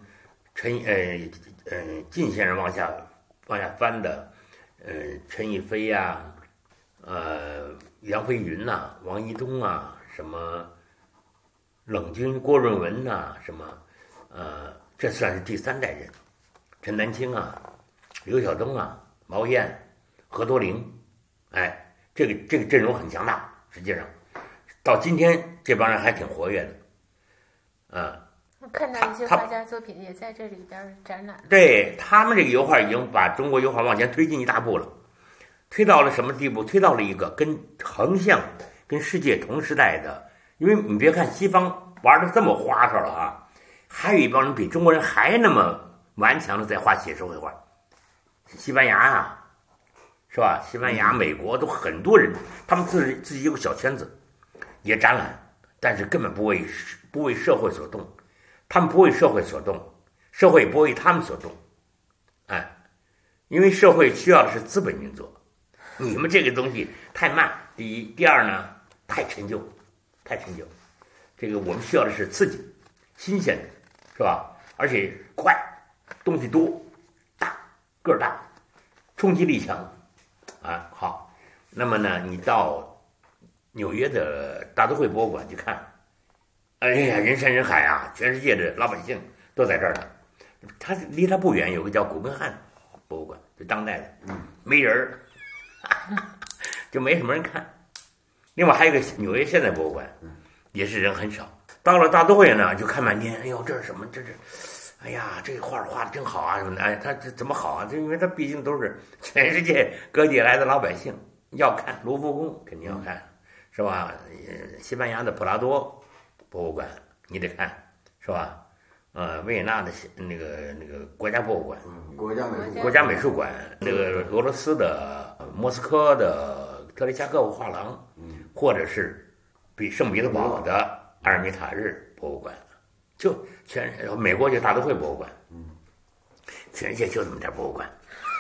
靳先生往下翻的，陈逸飞呀，杨飞云呐，王一东啊，什么冷军郭润文呐，什么这算是第三代人，陈丹青啊，刘晓东啊，毛燕、何多龄，这个阵容很强大，实际上到今天这帮人还挺活跃的， 我看到一些画家作品也在这里边展览。 对，他们这个油画已经把中国油画往前推进一大步了，推到了什么地步？推到了一个跟横向跟世界同时代的，因为你别看西方玩的这么花哨了啊，还有一帮人比中国人还那么顽强的在画写实绘画，西班牙啊，是吧？西班牙、美国都很多人，他们自己有个小圈子，也展览，但是根本不为社会所动，他们不为社会所动，社会也不为他们所动，因为社会需要的是资本运作，你们这个东西太慢，第一，第二呢，太陈旧，这个我们需要的是刺激、新鲜的，是吧？而且快，东西多，大，个儿大，冲击力强，好，那么呢，你到纽约的大都会博物馆去看，哎呀，人山人海啊，全世界的老百姓都在这儿呢。他离他不远有个叫古根汉博物馆，就当代的，没人儿，就没什么人看。另外还有一个纽约现代博物馆，也是人很少。到了大都会呢，就看半天，哎呦，这是什么？这是，哎呀，这个画画的真好啊，什么的。他这怎么好啊？这因为他毕竟都是全世界各地来的老百姓，要看卢浮宫肯定要看，是吧？西班牙的普拉多博物馆你得看，是吧？维也纳的那个国家博物馆，国家美术馆，那个俄罗斯的莫斯科的特雷恰科夫画廊，或者是圣彼得堡的阿尔米塔日博物馆，就美国就大都会博物馆，全世界就这么点博物馆，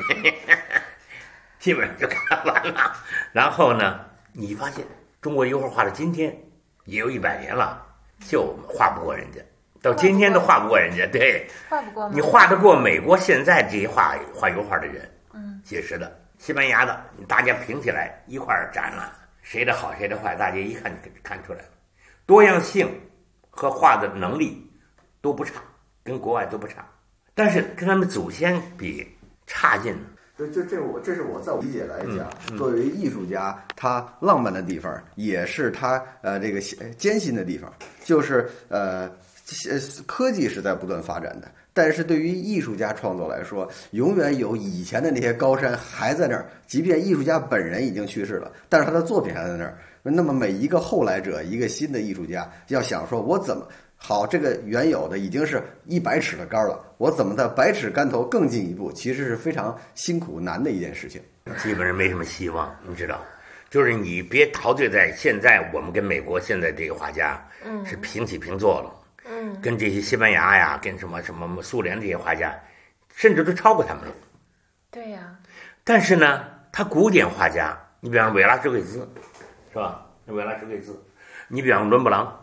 基本上就看完了。然后呢，你发现中国油画画到今天也有100年了，就画不过人家。到今天都画不过人家，对， 画不过你画得过美国现在这些画油画的人，写实的，西班牙的，大家平起来一块儿展览，谁的好谁的坏，大家一看就看出来了，多样性和画的能力都不差，跟国外都不差，但是跟他们祖先比差劲了。 这是我在我理解来讲，作为艺术家，他浪漫的地方，也是他这个艰辛的地方，就是科技是在不断发展的，但是对于艺术家创作来说，永远有以前的那些高山还在那儿，即便艺术家本人已经去世了，但是他的作品还在那儿。那么每一个后来者，一个新的艺术家，要想说我怎么好，这个原有的已经是100尺的杆了，我怎么在100尺竿头更进一步，其实是非常辛苦难的一件事情， 基本上没什么希望，你知道。就是你别陶醉在现在我们跟美国现在这个画家是平起平坐了，跟这些西班牙呀，跟什么苏联这些画家，甚至都超过他们了。 对呀。 但是呢，他古典画家，你比方韦拉什贵兹，是吧？韦拉什贵兹，你比方伦勃朗，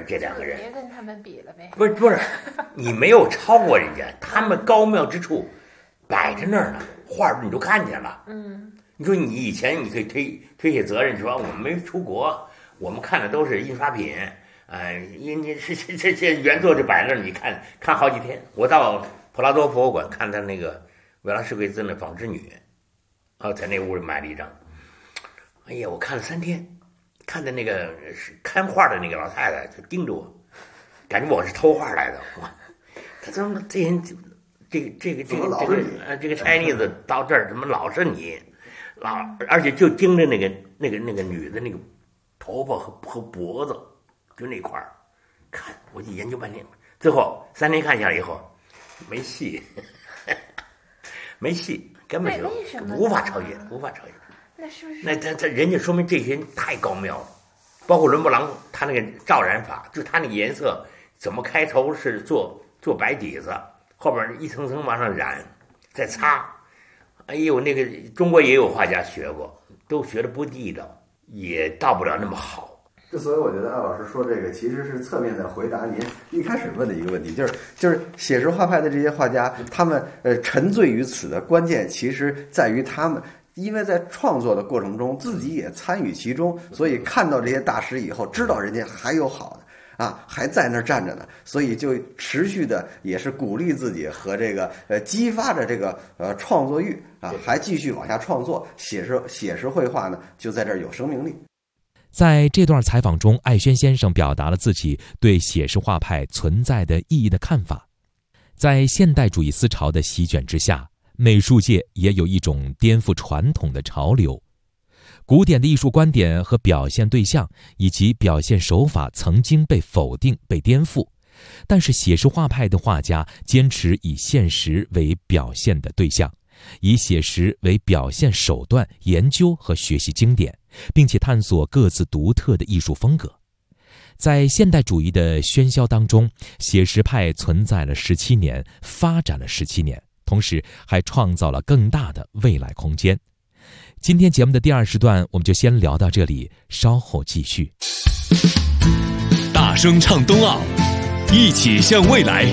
这两个人别跟他们比了呗。 不是，你没有超过人家，他们高妙之处摆在那儿呢，画你都看见了。你说你以前你可以推卸责任，说我们没出国，我们看的都是印刷品，你这原作就摆那儿，你看好几天。我到普拉多博物馆看他那个维拉斯奎兹那纺织女，在那屋里买了一张。哎呀，我看了3天，看的那个看画的那个老太太就盯着我，感觉我是偷画来的。哇，他怎么这人这个 Chinese 到这儿怎么老是你？而且就盯着那个女的那个头发和脖子，就那块儿看，我就研究半天。最后3天看下来以后，没戏，没戏，根本就无法超越。 那是不是？ 那他人家说明这些人太高妙了，包括伦勃朗他那个照染法，就他那个颜色怎么开头是做白底子，后边一层层往上染，再擦。哎呦，那个中国也有画家学过，都学的不地道，也到不了那么好。 之所以我觉得艾老师说这个，其实是侧面在回答您一开始问的一个问题，就是写实画派的这些画家，他们沉醉于此的关键，其实在于他们。因为在创作的过程中，自己也参与其中，所以看到这些大师以后，知道人家还有好的还在那儿站着呢，所以就持续的也是鼓励自己和这个激发着这个创作欲还继续往下创作。写实绘画呢，就在这儿有生命力。 在这段采访中，艾轩先生表达了自己对写实画派存在的意义的看法。在现代主义思潮的席卷之下，美术界也有一种颠覆传统的潮流，古典的艺术观点和表现对象以及表现手法曾经被否定、被颠覆，但是写实画派的画家坚持以现实为表现的对象，以写实为表现手段，研究和学习经典，并且探索各自独特的艺术风格。在现代主义的喧嚣当中，写实派存在了17年，发展了17年，同时还创造了更大的未来空间。今天节目的第2时段我们就先聊到这里，稍后继续。 大声唱冬奥，一起向未来。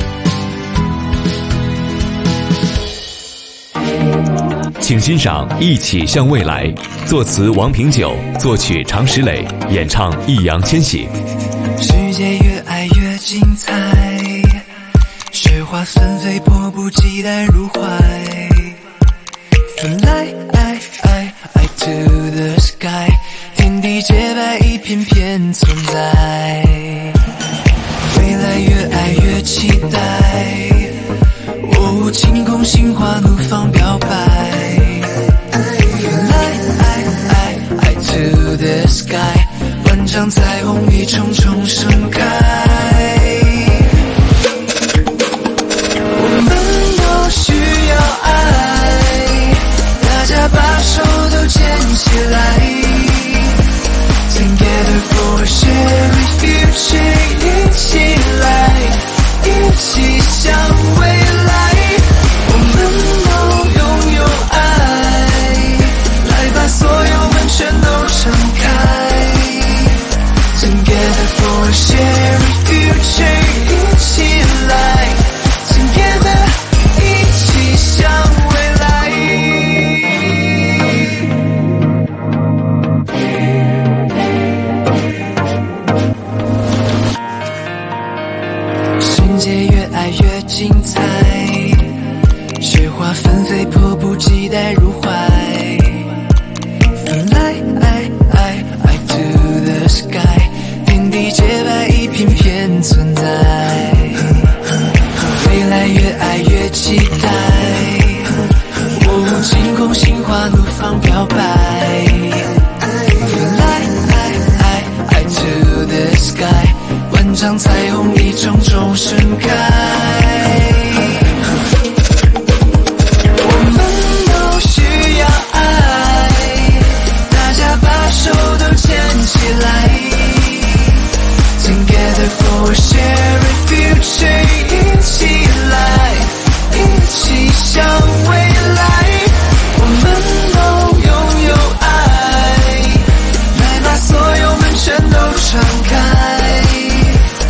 请欣赏《一起向未来》，作词王平久，作曲常石磊，演唱易烊千玺。 世界越爱越精彩，雪花纷飞，迫不及待入怀。Fly to the sky， 天地洁白，一片片存在。未来越爱越期待，晴空心花怒放表白。Fly to the sky， 万丈彩虹一重重盛开。我们都需要爱，大家把手都牵起来。Together for a shared future， 一起来，一起向未来。我们都拥有爱，来把所有门全都敞开。Together for a shared future， 一起来 Together， 一起向未来。世界越爱越精彩，雪花纷飞，迫不及待入怀。Fly to the sky， 天地洁白，一片片存在。未来越爱越期待，晴空心花怒放表白。Fly to the sky， 万丈彩虹一重重盛开。我们都需要爱，大家把手都牵起来。Together for a shared future， 一起来，一起向未来。我们都拥有爱，来把所有门全都敞开。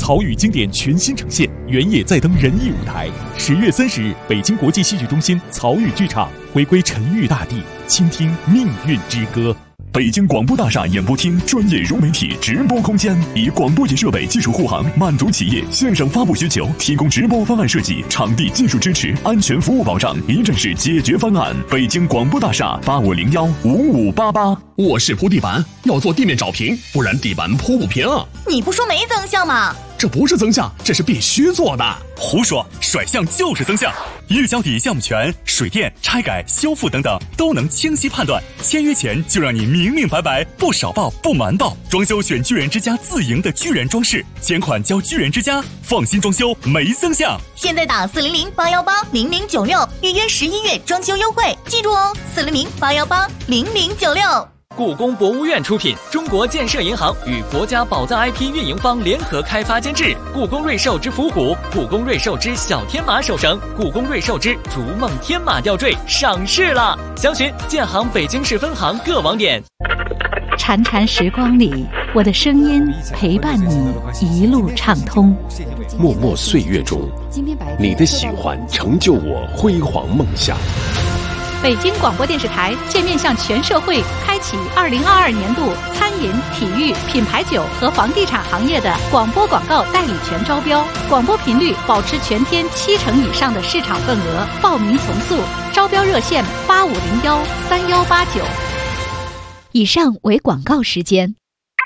曹禺经典全新呈现，原野再登人艺舞台。10月30日，北京国际戏剧中心曹禺剧场回归沉郁大地，倾听命运之歌。 北京广播大厦演播厅专业融媒体直播空间，以广播节设备技术护航，满足企业线上发布需求，提供直播方案设计、场地技术支持、安全服务保障，一站式解决方案。北京广播大厦85015588。 卧室铺地板要做地面找平，不然地板铺不平。 你不说没增项吗？ 这不是增项，这是必须做的。 胡说，甩项就是增项，预交底项目权、水电、拆改、修复等等都能清晰判断。签约前就让你明明白白，不少报不瞒报。装修选巨人之家自营的巨人装饰，钱款交巨人之家，放心装修没增项。 现在打400-818-0096预约11月装修优惠，记住哦，400-818-0096。 故宫博物院出品，中国建设银行与国家宝藏 IP 运营方联合开发监制。故宫瑞兽之伏虎、故宫瑞兽之小天马手绳、故宫瑞兽之逐梦天马吊坠上市了，详询建行北京市分行各网点。 潺潺时光里，我的声音陪伴你一路畅通。 默默岁月中，你的喜欢成就我辉煌梦想。 北京广播电视台现面向全社会开启2022年度餐饮、体育、品牌酒和房地产行业的广播广告代理权招标，广播频率保持全天70%以上的市场份额，报名从速，招标热线8501-3189。以上为广告时间。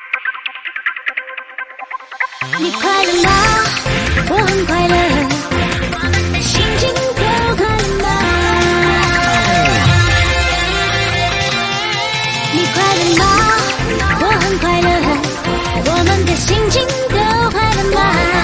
你快乐吗？我很快乐，心情都快乐吗？你快乐吗？我很快乐，我们的心情都快乐吗？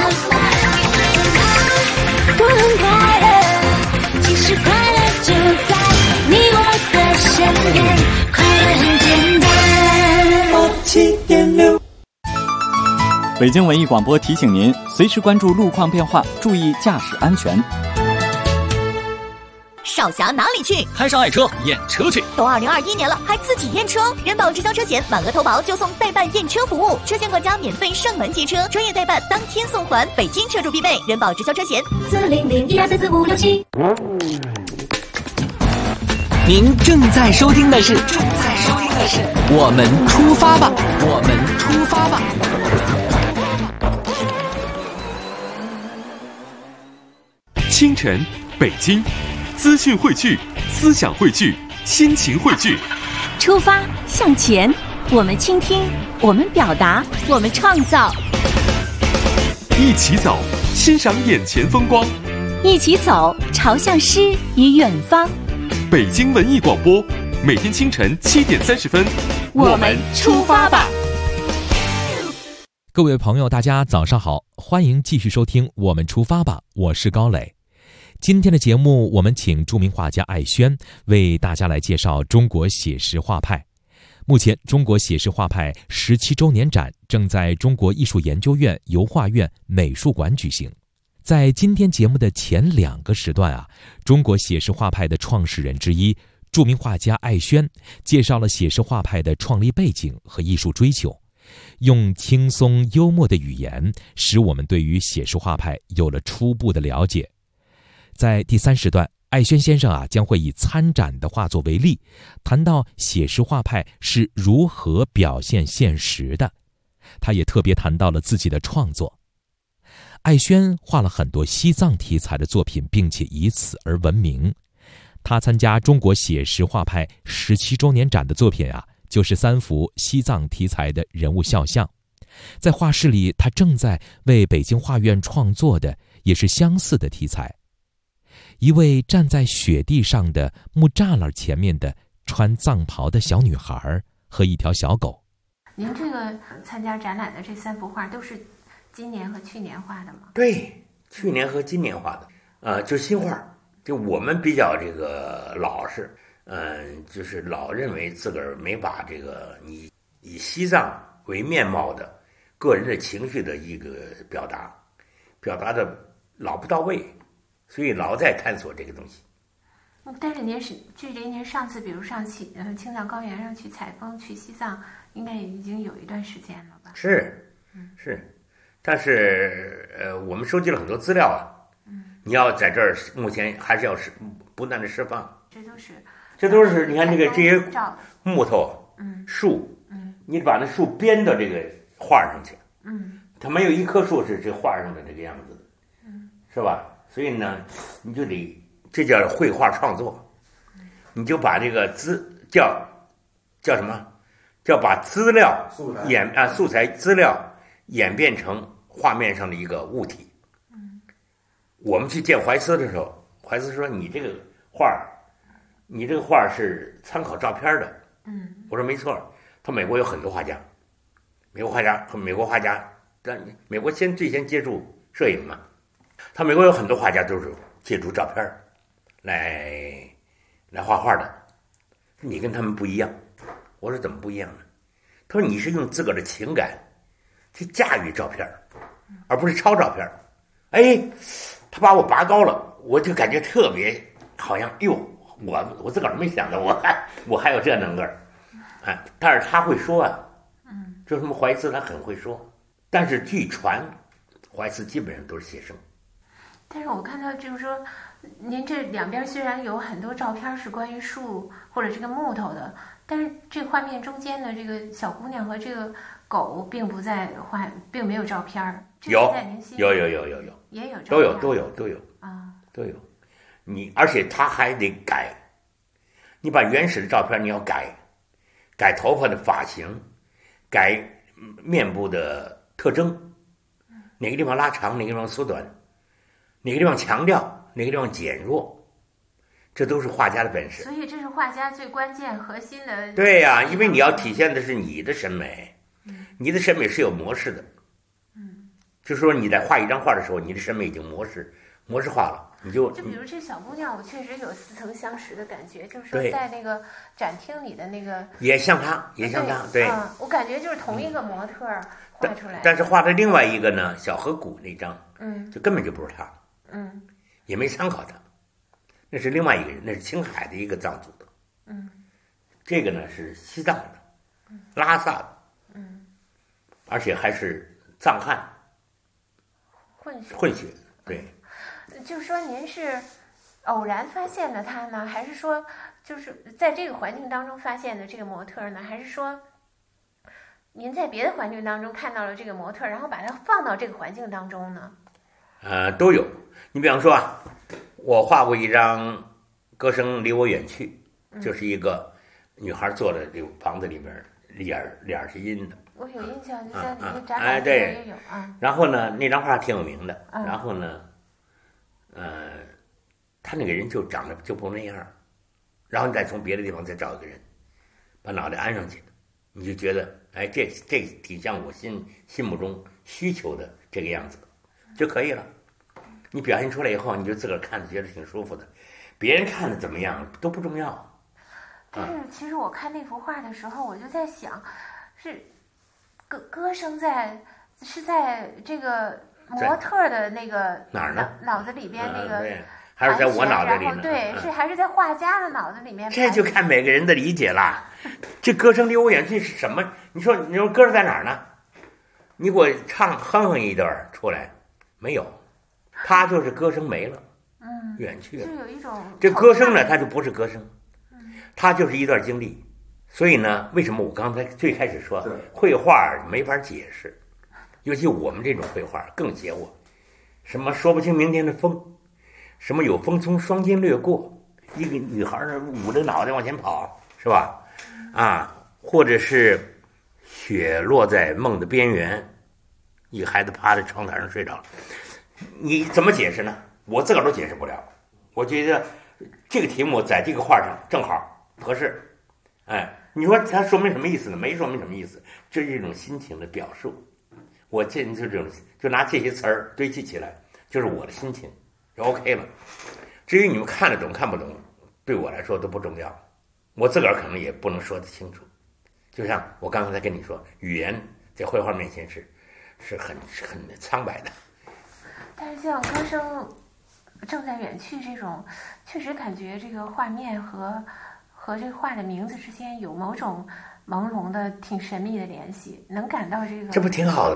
我很快乐，其实快乐就在你我的身边，快乐很简单。7.6 北京文艺广播提醒您，随时关注路况变化，注意驾驶安全。 少侠哪里去？ 开上爱车验车去。 都2021年了，还自己验车？人保直销车险满额投保就送代办验车服务，车险管家免费上门接车，专业代办当天送还，北京车主必备。人保直销车险400-1234567。 您正在收听的是我们出发吧，我们出发吧。 清晨，北京，资讯汇聚，思想汇聚，心情汇聚。 出发向前，我们倾听，我们表达，我们创造。 一起走，欣赏眼前风光。 一起走，朝向诗与远方。 北京文艺广播，每天清晨7点30分， 我们出发吧。 各位朋友，大家早上好，欢迎继续收听《我们出发吧》，我是高磊。今天的节目，我们请著名画家艾轩为大家来介绍中国写实画派。目前，中国写实画派17周年展正在中国艺术研究院油画院美术馆举行。在今天节目的前2个时段中国写实画派的创始人之一，著名画家艾轩介绍了写实画派的创立背景和艺术追求，用轻松幽默的语言，使我们对于写实画派有了初步的了解。在第3时段，艾轩先生将会以参展的画作为例，谈到写实画派是如何表现现实的。他也特别谈到了自己的创作。艾轩画了很多西藏题材的作品，并且以此而闻名。他参加中国写实画派17周年展的作品就是3幅西藏题材的人物肖像。在画室里，他正在为北京画院创作的也是相似的题材。一位站在雪地上的木栅栏前面的穿藏袍的小女孩和一条小狗。 您这个参加展览的这3幅画都是今年和去年画的吗？ 对，去年和今年画的，就是新画。就我们比较这个老实，就是老认为自个儿没把这个你以西藏为面貌的个人的情绪的一个表达的老不到位，所以老在探索这个东西。 但是您是距离您上次比如上青藏高原上去采风去西藏，应该已经有一段时间了吧？ 是， 但是我们收集了很多资料啊，你要在这儿目前还是要不断的释放。这都是你看这些木头、树，你把那树编到这个画上去，它没有一棵树是这画上的这个样子的，是吧？所以呢，你就得这叫绘画创作，你就把这个叫什么？叫把资料素材资料演变成画面上的一个物体。我们去见怀斯的时候，怀斯说：“你这个画是参考照片的。”我说没错。他美国有很多画家，美国画家，但美国最先接触摄影嘛，他美国有很多画家都是借助照片来画画的。你跟他们不一样。我说怎么不一样呢？他说你是用自个儿的情感去驾驭照片，而不是抄照片。哎，他把我拔高了，我就感觉特别好像哟，我自个儿没想到我还有这能个儿，但是他会说啊，就什么怀斯他很会说，但是据传怀斯基本上都是写生。 但是我看到就是说，您这两边虽然有很多照片是关于树或者这个木头的，但是这画面中间的这个小姑娘和这个狗并不在画，并没有照片。 有， 也有照片，都有啊，都有。而且他还得改，你把原始的照片你要改头发的发型，改面部的特征，哪个地方拉长，哪个地方缩短，哪个地方强调，哪个地方减弱，这都是画家的本事。 所以这是画家最关键核心的。 对呀，因为你要体现的是你的审美，你的审美是有模式的。就是说你在画一张画的时候，你的审美已经模式化了，就比如这小姑娘，我确实有似曾相识的感觉，就是说在那个展厅里的那个也像她，对， 我感觉就是同一个模特画出来。 但是画的另外一个呢，小河谷那张，就根本就不是她，也没参考她，那是另外一个人，那是青海的一个藏族的，这个呢是西藏的，拉萨的，而且还是藏汉。混血，对。 就是说，您是偶然发现的他呢，还是说，就是在这个环境当中发现的这个模特呢？还是说，您在别的环境当中看到了这个模特，然后把它放到这个环境当中呢？ 都有。你比方说啊，我画过一张《歌声离我远去》，就是一个女孩坐在这个房子里边，脸是阴的。 我有印象，就在那个展览里面也有啊。 然后呢，那张画挺有名的。然后呢，他那个人就长得就不那样，然后你再从别的地方再找一个人，把脑袋安上去，你就觉得，哎，这挺像我心目中需求的这个样子就可以了。你表现出来以后，你就自个儿看着觉得挺舒服的，别人看的怎么样都不重要。 但是其实我看那幅画的时候，我就在想，是。歌声是在这个模特的那个哪儿呢？ 脑子里边那个， 还是在我脑子里呢？ 对，是还是在画家的脑子里面？ 这就看每个人的理解啦。这歌声离我远去是什么？你说歌在哪儿呢？你给我哼一段出来，没有，他就是歌声没了，远去了。 就有一种这歌声呢，它就不是歌声，它就是一段经历。所以呢，为什么我刚才最开始说绘画没法解释，尤其我们这种绘画更解我。什么说不清明天的风，什么有风从双肩掠过，一个女孩捂着脑袋往前跑，是吧？或者是雪落在梦的边缘，一个孩子趴在窗台上睡着了，你怎么解释呢？我自个儿都解释不了。我觉得这个题目在这个画上正好合适，你说它说明什么意思呢？没说明什么意思，这是一种心情的表述。我就拿这些词儿堆砌起来，就是我的心情，就 OK 了。至于你们看得懂看不懂，对我来说都不重要，我自个儿可能也不能说得清楚。就像我刚才跟你说，语言在绘画面前是很苍白的。 但是像歌声正在远去这种，确实感觉这个画面和这个画的名字之间有某种朦胧的、挺神秘的联系，能感到这个。 这不挺好的吗？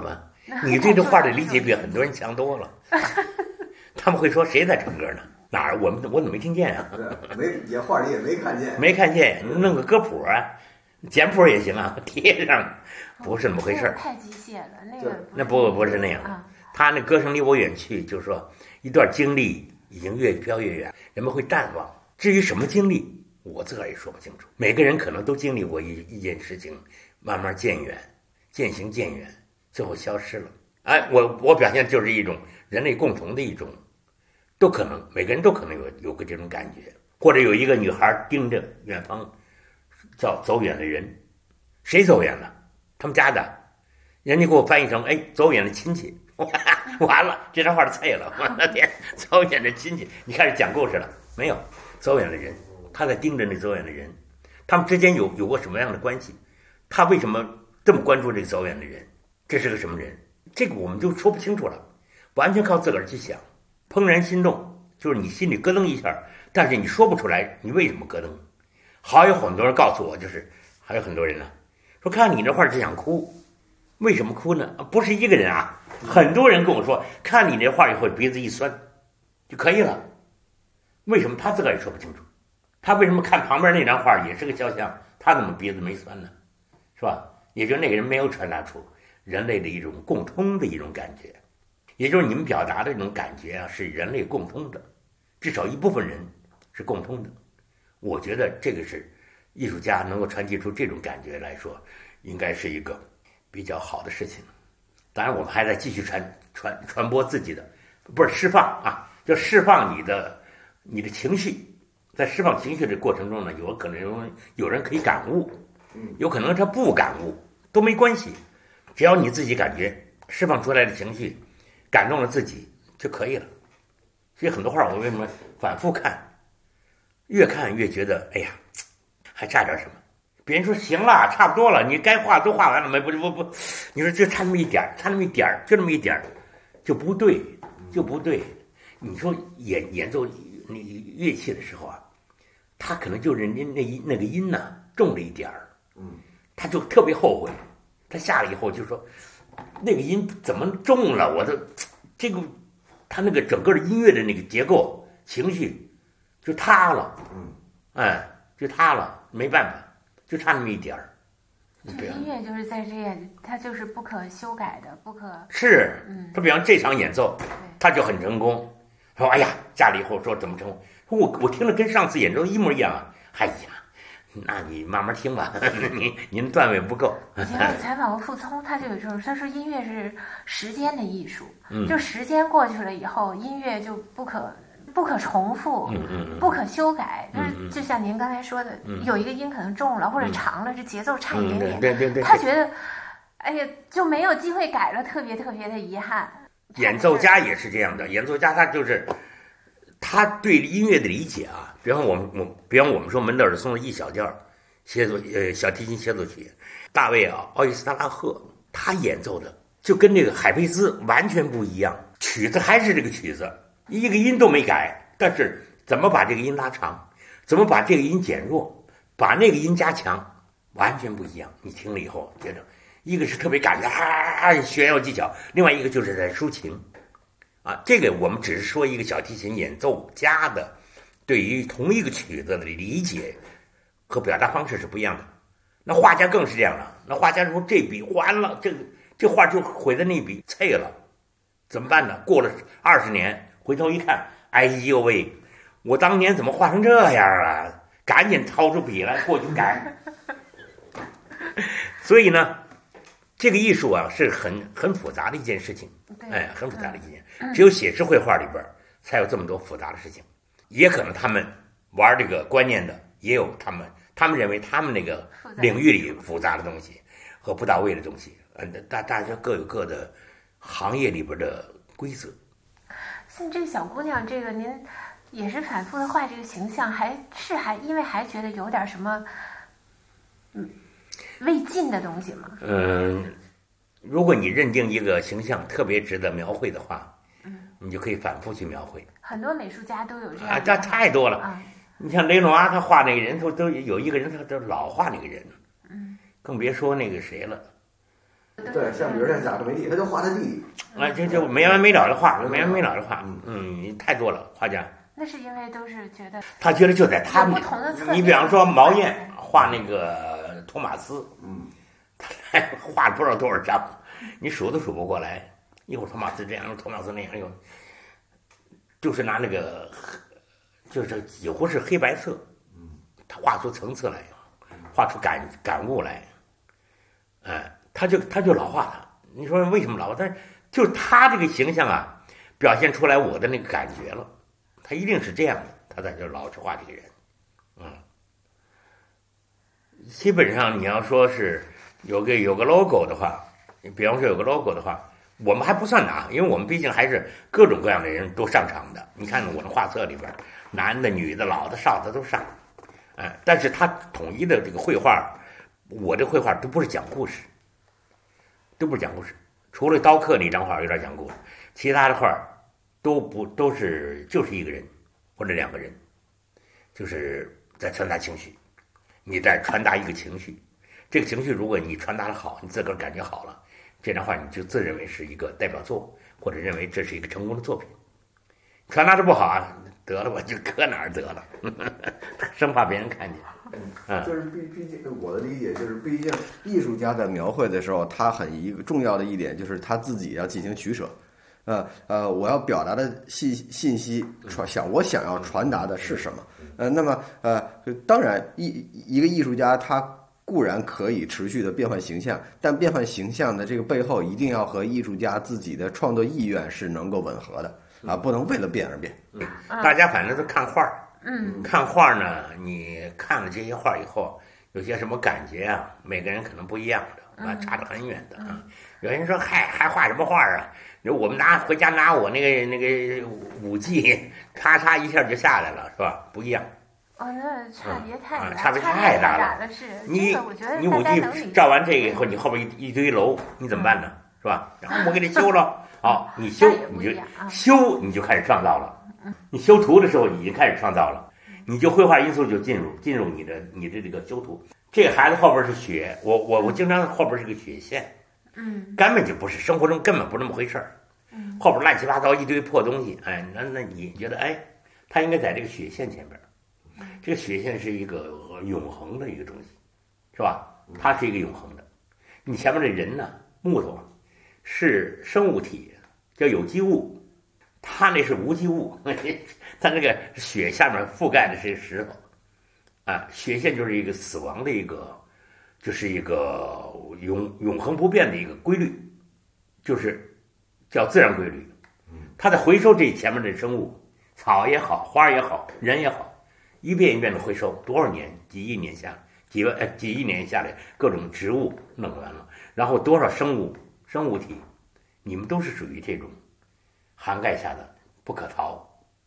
你对这画的理解比很多人强多了。他们会说谁在唱歌呢？哪儿？我怎么没听见啊？ 也画里也没看见。 没看见，弄个歌谱啊，简谱也行啊，贴上，不是那么回事。 太机械了，那不是那样。他那歌声离我远去，就是说一段经历已经越飘越远，人们会淡忘。至于什么经历，我自个儿也说不清楚。每个人可能都经历过一件事情，慢慢渐远，渐行渐远，最后消失了。哎，我表现就是一种人类共同的一种，都可能每个人都可能有个这种感觉。或者有一个女孩盯着远方，叫走远的人，谁走远了？他们家的，人家给我翻译成走远的亲戚。完了，这张画碎了，我的天，走远的亲戚，你开始讲故事了没有？走远的人，他在盯着那走远的人，他们之间有过什么样的关系？他为什么这么关注这个走远的人？这是个什么人？这个我们就说不清楚了，完全靠自个儿去想。怦然心动，就是你心里咯噔一下，但是你说不出来你为什么咯噔。还有很多人告诉我，就是还有很多人呢，说看你这画只想哭，为什么哭呢？不是一个人啊，很多人跟我说，看你那画以后鼻子一酸就可以了。为什么他自个儿也说不清楚？他为什么看旁边那张画也是个肖像，他怎么鼻子没酸呢？是吧？也就是那个人没有传达出人类的一种共通的一种感觉，也就是你们表达的这种感觉啊，是人类共通的，至少一部分人是共通的。我觉得这个是艺术家能够传递出这种感觉来说，应该是一个比较好的事情。当然，我们还在继续传播自己的，不是释放啊，就释放你的情绪。在释放情绪的过程中呢，有可能有人可以感悟，有可能他不感悟都没关系，只要你自己感觉释放出来的情绪感动了自己就可以了。所以很多画我为什么反复看，越看越觉得哎呀，还差点什么。别人说行了，差不多了，你该画都画完了没？不，你说就差那么一点，差那么一点，就那么一点，就不对。你说演奏那乐器的时候啊，他可能就人家那个音呢重了一点儿，他就特别后悔。他下来以后就说，那个音怎么重了？我的这个他那个整个的音乐的那个结构情绪就塌了，就塌了，没办法，就差那么一点儿。 这音乐就是在这样，它就是不可修改的，不可是。他比方这场演奏，他就很成功。说哎呀，下来以后说怎么成功？说我听了跟上次演奏一模一样啊！哎呀，那你慢慢听吧，您段位不够。 以前我采访过傅聪，他就有这种，他说音乐是时间的艺术，就时间过去了以后，音乐就不可重复，不可修改。就像您刚才说的，有一个音可能重了或者长了，这节奏差一点点， 对， 他觉得，哎呀，就没有机会改了，特别特别的遗憾。 演奏家也是这样的，演奏家他就是他对音乐的理解啊，比方我们说门德尔松的 E 小调小提琴协奏曲，大卫奥伊斯特拉赫他演奏的就跟这个海菲兹完全不一样，曲子还是这个曲子，一个音都没改，但是怎么把这个音拉长，怎么把这个音减弱，把那个音加强，完全不一样。你听了以后觉得一个是特别感觉炫耀技巧，另外一个就是在抒情啊。这个我们只是说一个小提琴演奏家的对于同一个曲子的理解和表达方式是不一样的。那画家更是这样了，那画家说这笔完了，这画就毁在那笔碎了，怎么办呢？过了20年回头一看，哎呦喂，我当年怎么画成这样啊？赶紧掏出笔来过去改。所以呢，这个艺术啊是很复杂的一件事情，很复杂的一件，只有写实绘画里边才有这么多复杂的事情。也可能他们玩这个观念的也有他们认为他们那个领域里复杂的东西和不到位的东西，大家各有各的行业里边的规则。 像这个小姑娘，这个您也是反复的画这个形象，还因为还觉得有点什么未尽的东西吗？ 如果你认定一个形象特别值得描绘的话，你就可以反复去描绘。 很多美术家都有这样啊，这太多了。你像雷诺阿，他画那个人都有一个人，他都老画那个人，更别说那个谁了。 对，像比如像贾克梅蒂，他就画他弟弟， 就没完没了的画，没完没了的画，太多了，画家。 那是因为都是觉得他觉得就在他们不同的侧面。 你比方说毛燕画那个托马斯，他画了不知道多少张，你数都数不过来。一会儿托马斯这样，托马斯那样，就是拿那个，就是几乎是黑白色，他画出层次来，画出感悟来，他就老画他。你说为什么老画？但是就是他这个形象啊，表现出来我的那个感觉了。他一定是这样的，他在这老是画这个人，基本上你要说是有个 logo 的话，比方说有个 logo 的话，我们还不算拿，因为我们毕竟还是各种各样的人都上场的。你看我的画册里边，男的、女的、老的、少的都上，但是他统一的这个绘画，我这绘画都不是讲故事，除了刀刻那张画有点讲故事，其他的画就是一个人或者两个人，就是在传达情绪，你在传达一个情绪，这个情绪如果你传达的好，你自个儿感觉好了，这张画你就自认为是一个代表作，或者认为这是一个成功的作品。传达的不好啊，得了吧，就搁哪儿得了，生怕别人看见。 就是毕竟我的理解就是，毕竟艺术家在描绘的时候，他一个重要的一点就是他自己要进行取舍。我要表达的信息我想要传达的是什么？那么当然一个艺术家他固然可以持续的变换形象，但变换形象的这个背后一定要和艺术家自己的创作意愿是能够吻合的不能为了变而变。 大家反正都看画看画呢，你看了这些画以后，有些什么感觉啊？每个人可能不一样的差得很远的有人说还画什么画啊？我们回家拿我那个武技，咔嚓一下就下来了，是吧？不一样。 那差别太大， 差别太大了。 是你武技照完这个以后，你后边一堆楼，你怎么办呢？是吧？然后我给你修了，你修你就开始创造了。你修图的时候已经开始创造了，你就绘画因素就进入你的这个修图。这个孩子后边是血，我经常后边是个血线。根本就不是生活中根本不是那么回事儿，后边乱七八糟一堆破东西，那你觉得他应该在这个血线前边，这个血线是一个永恒的一个东西，是吧？它是一个永恒的。你前面这人呢，木头是生物体，叫有机物，它那是无机物，它那个血下面覆盖的是石头，血线就是一个死亡的一个。就是一个永恒不变的一个规律，就是叫自然规律。它在回收这前面的生物，草也好，花也好，人也好，一遍一遍的回收，多少年，几亿年下来，各种植物弄完了，然后多少生物体，你们都是属于这种涵盖下的，不可逃。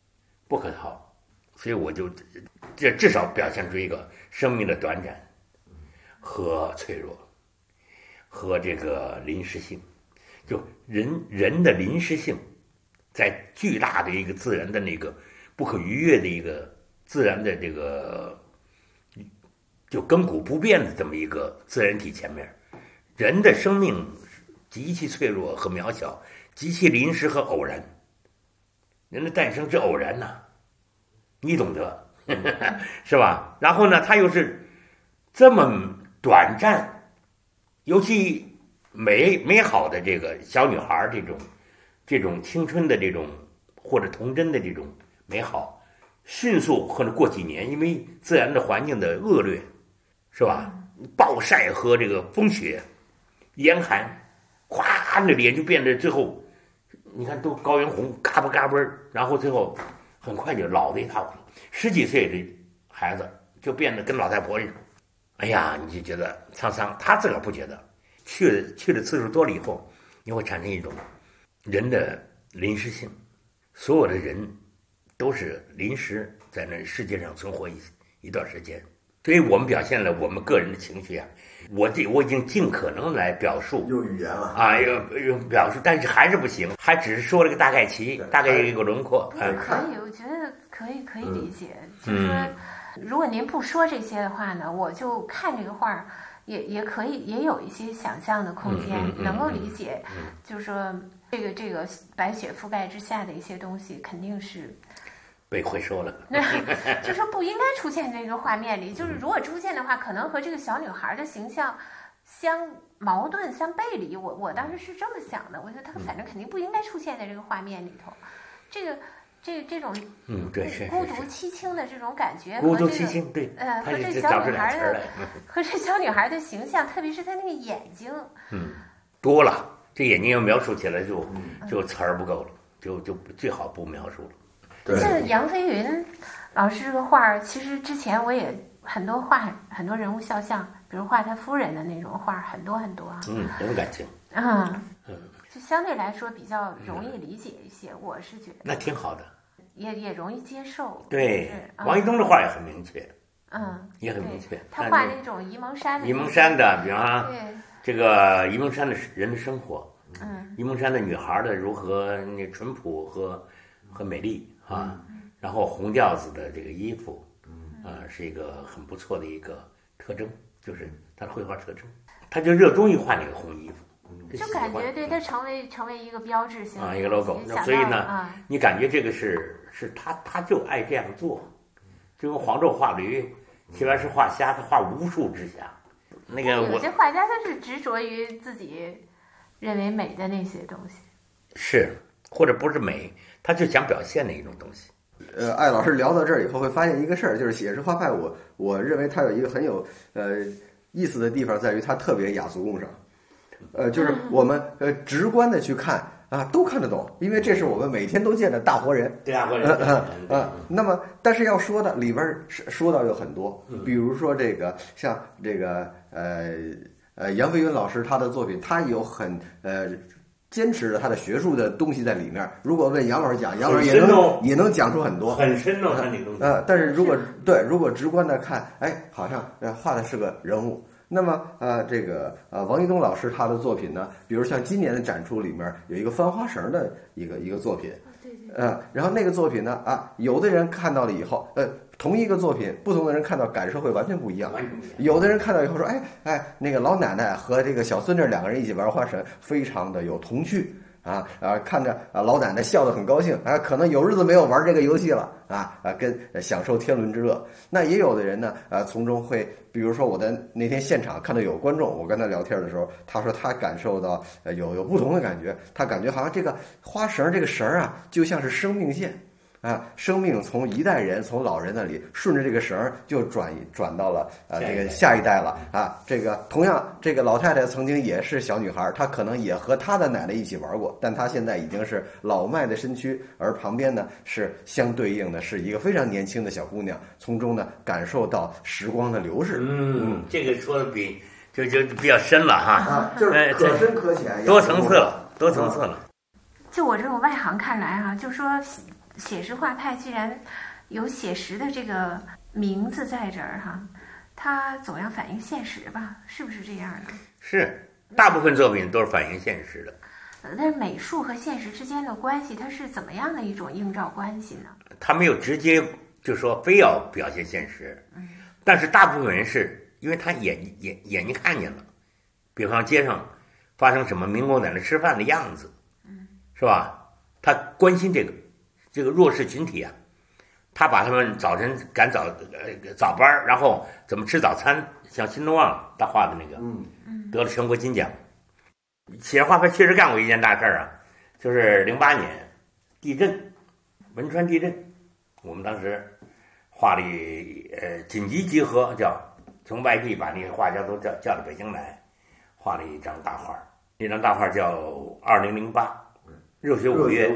所以我就这至少表现出一个生命的短暂。和脆弱，和这个临时性，就人的临时性，在巨大的一个自然的那个不可逾越的一个自然的这个就亘古不变的这么一个自然体前面，人的生命极其脆弱和渺小，极其临时和偶然。人的诞生是偶然呐，你懂得，是吧？然后呢，他又是这么短暂，尤其美好的这个小女孩这种青春的这种或者童真的这种美好，迅速或者过几年，因为自然的环境的恶劣，是吧？暴晒和这个风雪、严寒，咵，那脸就变得最后，你看都高原红，嘎巴嘎巴，然后最后很快就老的一塌糊涂。10几岁的孩子就变得跟老太婆一样。哎呀，你就觉得沧桑，他自个儿不觉得，去的次数多了以后，你会产生一种人的临时性，所有的人都是临时在那世界上存活一段时间，所以我们表现了我们个人的情绪啊，我已经尽可能来表述， 用语言了啊，用表述，但是还是不行，还只是说了个大概其，大概一个轮廓。 可以，我觉得可以理解，就是说。如果您不说这些的话呢，我就看这个画， 也可以也有一些想象的空间，能够理解，就是说这个白雪覆盖之下的一些东西肯定是被回收了， 就说不应该出现这个画面里。就是如果出现的话，可能和这个小女孩的形象相矛盾、相背离。我当时是这么想的，我觉得她反正肯定不应该出现在这个画面里头。这种对是孤独凄清的这种感觉， 孤独凄清对， 和这小女孩的和这小女孩的形象，特别是她那个眼睛， 多了，这眼睛要描述起来就词儿不够了，就最好不描述了。 像杨飞云老师这个画，其实之前我也很多画很多人物肖像，比如画他夫人的那种画，很多很多啊， 很有感情， 就相对来说比较容易理解一些，我是觉得那挺好的， 也容易接受。 对，王一东的画也很明确，也很明确。 他画那种沂蒙山的， 比方说这个沂蒙山的人的生活，沂蒙山的女孩的如何那淳朴和美丽啊，然后红调子的这个衣服，是一个很不错的一个特征，就是他的绘画特征，他就热衷于画那个红衣服。 就感觉对它成为一个标志性一个 logo， 所以呢，你感觉这个是他就爱这样做，就跟黄胄画驴，齐白石画虾，他画无数只虾。那个有些画家他是执着于自己认为美的那些东西， 是或者不是美，他就想表现的一种东西。 艾老师聊到这儿以后会发现一个事儿，就是写实画派，我认为它有一个很有意思的地方，在于它特别雅俗共赏。就是我们直观的去看啊，都看得懂，因为这是我们每天都见的大活人。 大活人。 那么，但是要说的里边说到有很多，比如说这个像这个杨飞云老师他的作品，他有很坚持了他的学术的东西在里面。如果问杨老师讲，杨老师也能讲出很多很深的那东西。 但是如果直观的看，好像画的是个人物。那么这个王一东老师他的作品呢，比如像今年的展出里面有一个翻花绳的一个作品，然后那个作品呢有的人看到了以后，同一个作品，不同的人看到感受会完全不一样。有的人看到以后说，那个老奶奶和这个小孙子两个人一起玩花绳，非常的有童趣。看着老奶奶笑得很高兴，可能有日子没有玩这个游戏了跟享受天伦之乐。那也有的人呢，从中会，比如说我的那天现场看到有观众，我跟他聊天的时候，他说他感受到有不同的感觉，他感觉好像这个花绳这个绳就像是生命线。生命从一代人，从老人那里顺着这个绳就转到了这个下一代了这个同样，这个老太太曾经也是小女孩，她可能也和她的奶奶一起玩过，但她现在已经是老迈的身躯，而旁边呢是相对应的是一个非常年轻的小姑娘，从中呢感受到时光的流逝。 这个说的就比较深了就是可深可浅， 多层次了。 就我这种外行看来就说。写实画派既然有写实的这个名字在这儿它总要反映现实吧？是不是这样的？ 是，大部分作品都是反映现实的。 但是美术和现实之间的关系，它是怎么样的一种映照关系呢？ 他没有直接就说非要表现现实，但是大部分人是因为他眼睛看见了，比方街上发生什么民工在那吃饭的样子，是吧？他关心这个弱势群体他把他们早晨赶早班，然后怎么吃早餐，像新东旺他画的那个，得了全国金奖。写实画派确实干过一件大事就是08年地震，汶川地震，我们当时画了紧急集合，叫从外地把那些画家都叫到北京来，画了一张大画。那张大画叫2008热血五月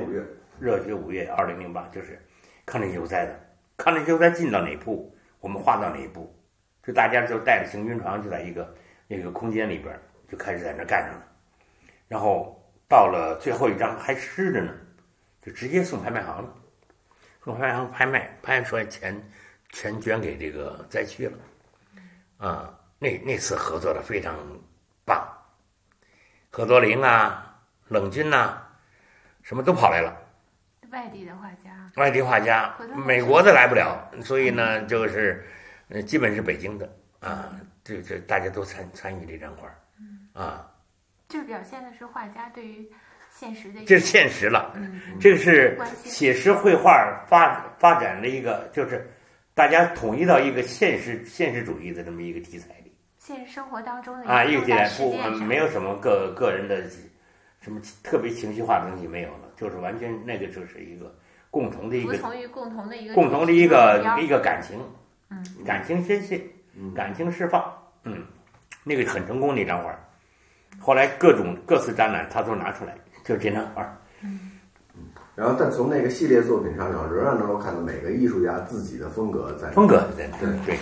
2008，就是抗战救灾的。抗战救灾进到哪步，我们画到哪一步，就大家就带着行军床，就在那个空间里边就开始在那干上了。然后到了最后一张还湿着呢，就直接送拍卖行了，送拍卖行拍出来钱捐给这个灾区了。那次合作的非常棒，何多林冷军什么都跑来了。 外地画家， 美国的来不了，所以呢，就是基本是北京的这大家都参与这张画，啊， 这表现的是画家对于现实的， 这是现实了，这个是写实绘画发展的一个，就是大家统一到一个现实主义的这么一个题材里， 现实生活当中的一个题材没有什么个人的什么特别情绪化的东西没有了，就是完全那个就是一个共同的一个服从于共同的一个感情，感情宣泄，感情释放，那个很成功那张画，后来各次展览他都拿出来，就是这张画。 然后，但从那个系列作品上，仍然能够看到每个艺术家自己的风格在。 对。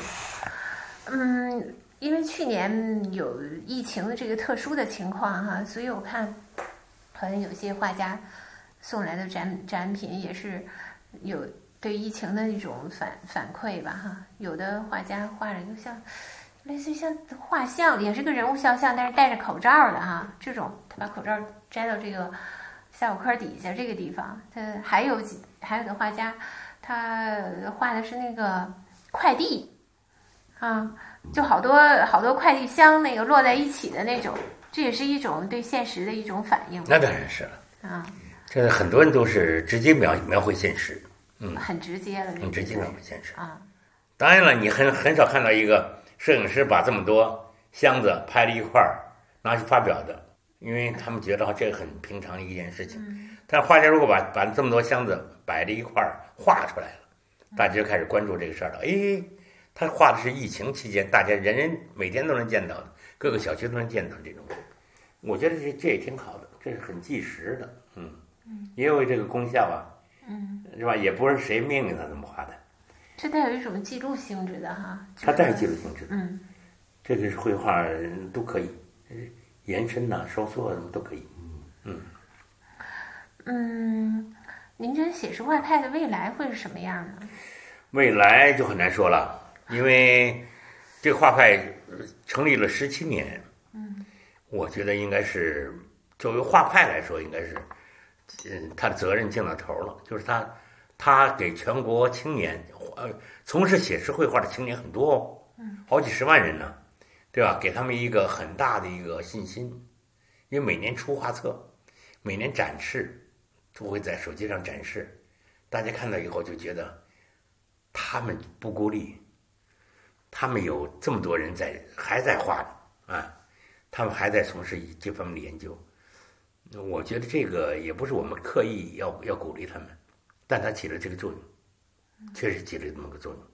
因为去年有疫情的这个特殊的情况哈，所以我看好像有些画家送来的展品也是有对疫情的一种反馈吧哈。有的画家画了就像类似于像画像，也是个人物肖像，但是戴着口罩的哈，这种他把口罩摘到这个下巴颏底下这个地方。他还有的画家，他画的是那个快递啊，就好多快递箱那个落在一起的那种，这也是一种对现实的一种反应。 那当然是了啊， 这很多人都是直接描绘现实， 很直接了， 很直接描绘现实啊。 当然了，你很少看到一个摄影师把这么多箱子拍了一块儿拿去发表的，因为他们觉得这个很平常的一件事情。但是画家如果把这么多箱子摆在一块儿画出来了，大家就开始关注这个事儿了。他画的是疫情期间大家人每天都能见到的，各个小区都能见到这种，我觉得这也挺好的，这是很纪实的，也有这个功效啊，是吧？也不是谁命令他这么画的， 这带有一种记录性质的哈。 它带有记录性质，这个是绘画都可以，延伸呐、收缩什么都可以， 您觉得写实画派的未来会是什么样呢？ 未来就很难说了，因为这个画派成立了17年，我觉得应该是作为画派来说，应该是，他的责任尽到头了，就是他给全国青年，从事写实绘画的青年很多好几十万人呢，对吧？给他们一个很大的一个信心，因为每年出画册，每年展示，都会在手机上展示，大家看到以后就觉得他们不孤立，他们有这么多人还在画呢啊，他们还在从事这方面的研究。我觉得这个也不是我们刻意要鼓励他们，但它起了这个作用，确实起了这么个作用。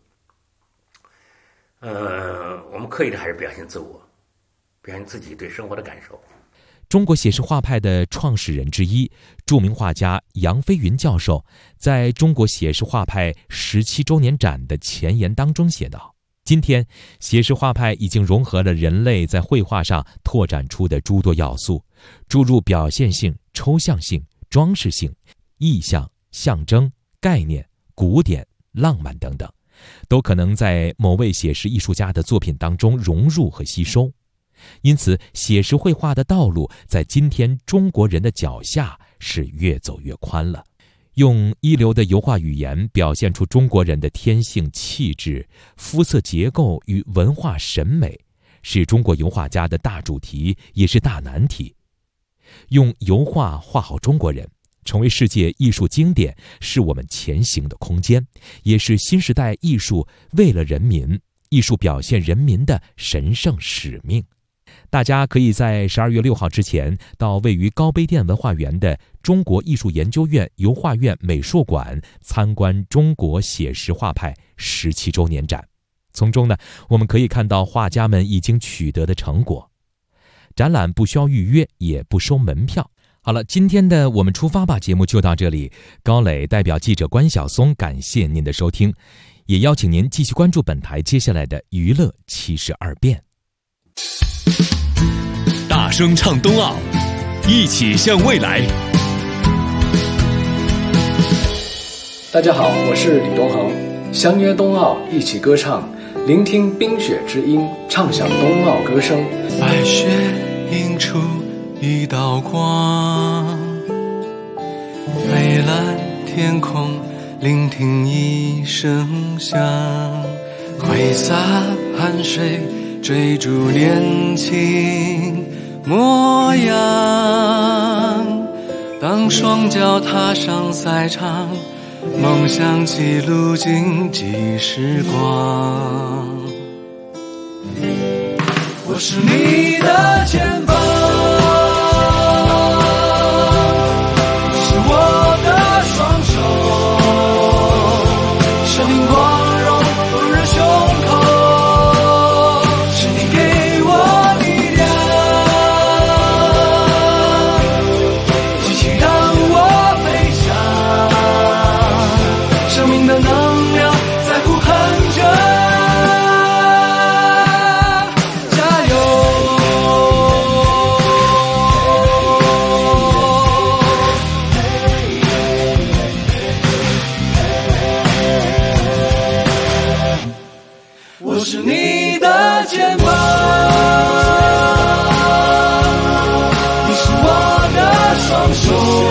我们刻意的还是表现自我，表现自己对生活的感受。 中国写实画派的创始人之一、著名画家杨飞云教授在中国写实画派17周年展的前言当中写道：今天，写实画派已经融合了人类在绘画上拓展出的诸多要素，注入表现性、抽象性、装饰性、意象、象征、概念、古典、浪漫等等，都可能在某位写实艺术家的作品当中融入和吸收。因此，写实绘画的道路在今天中国人的脚下是越走越宽了。用一流的油画语言表现出中国人的天性气质、肤色结构与文化审美，是中国油画家的大主题，也是大难题。用油画画好中国人，成为世界艺术经典，是我们前行的空间，也是新时代艺术为了人民、艺术表现人民的神圣使命。大家可以在12月6号之前到位于高碑店文化园的中国艺术研究院油画院美术馆参观中国写实画派17周年展。从中呢，我们可以看到画家们已经取得的成果。展览不需要预约，也不收门票。好了，今天的我们出发吧节目就到这里。高磊代表记者关晓松感谢您的收听，也邀请您继续关注本台接下来的娱乐72变。 大声唱冬奥，一起向未来。 大家好，我是李东恒，相约冬奥，一起歌唱，聆听冰雪之音，唱响冬奥歌声。 白雪映出一道光，蔚蓝天空，聆听一声响，挥洒汗水， 追逐年轻模样。当双脚踏上赛场，梦想记录竞技时光。我是你的肩膀，你是我的双手，生命光荣温热胸口，是你给我力量，举起让我飞翔，生命的能量在呼喊着。我是你的肩膀，你是我的双手，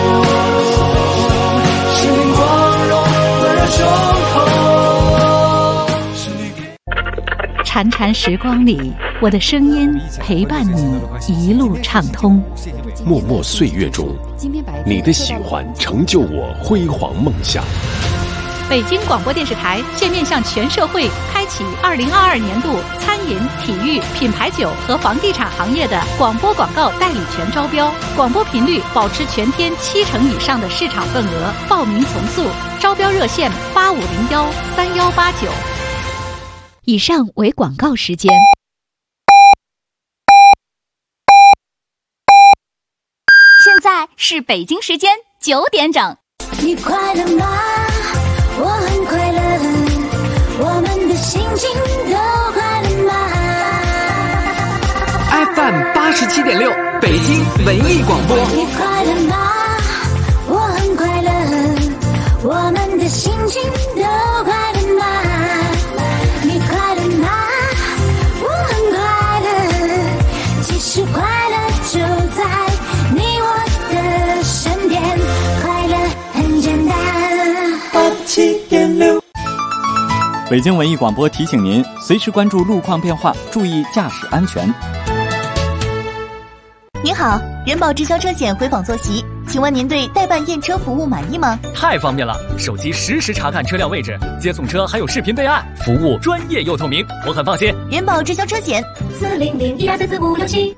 生命光荣温热胸口。 潺潺时光里，我的声音陪伴你一路畅通。 默默岁月中，你的喜欢成就我辉煌梦想。 北京广播电视台现面向全社会开启2022年度餐饮、体育、品牌酒和房地产行业的广播广告代理权招标，广播频率保持全天70%以上的市场份额，报名从速，招标热线85013189。以上为广告时间。 现在是北京时间9点整。 你快乐吗？我很快乐，我们的心情都快乐吗 ？FM 87.6，北京文艺广播。 你快乐吗？我很快乐，我们的心情都快乐吗？你快乐吗？我很快乐，其实快乐就在你我的身边，快乐很简单。87.6。 北京文艺广播提醒您，随时关注路况变化，注意驾驶安全。 您好，人保直销车险回访坐席，请问您对代办验车服务满意吗？ 太方便了，手机实时查看车辆位置，接送车还有视频备案，服务专业又透明，我很放心。 人保直销车险40012344567。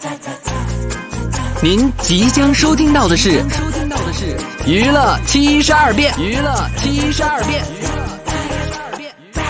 您即将收听到的是娱乐72变。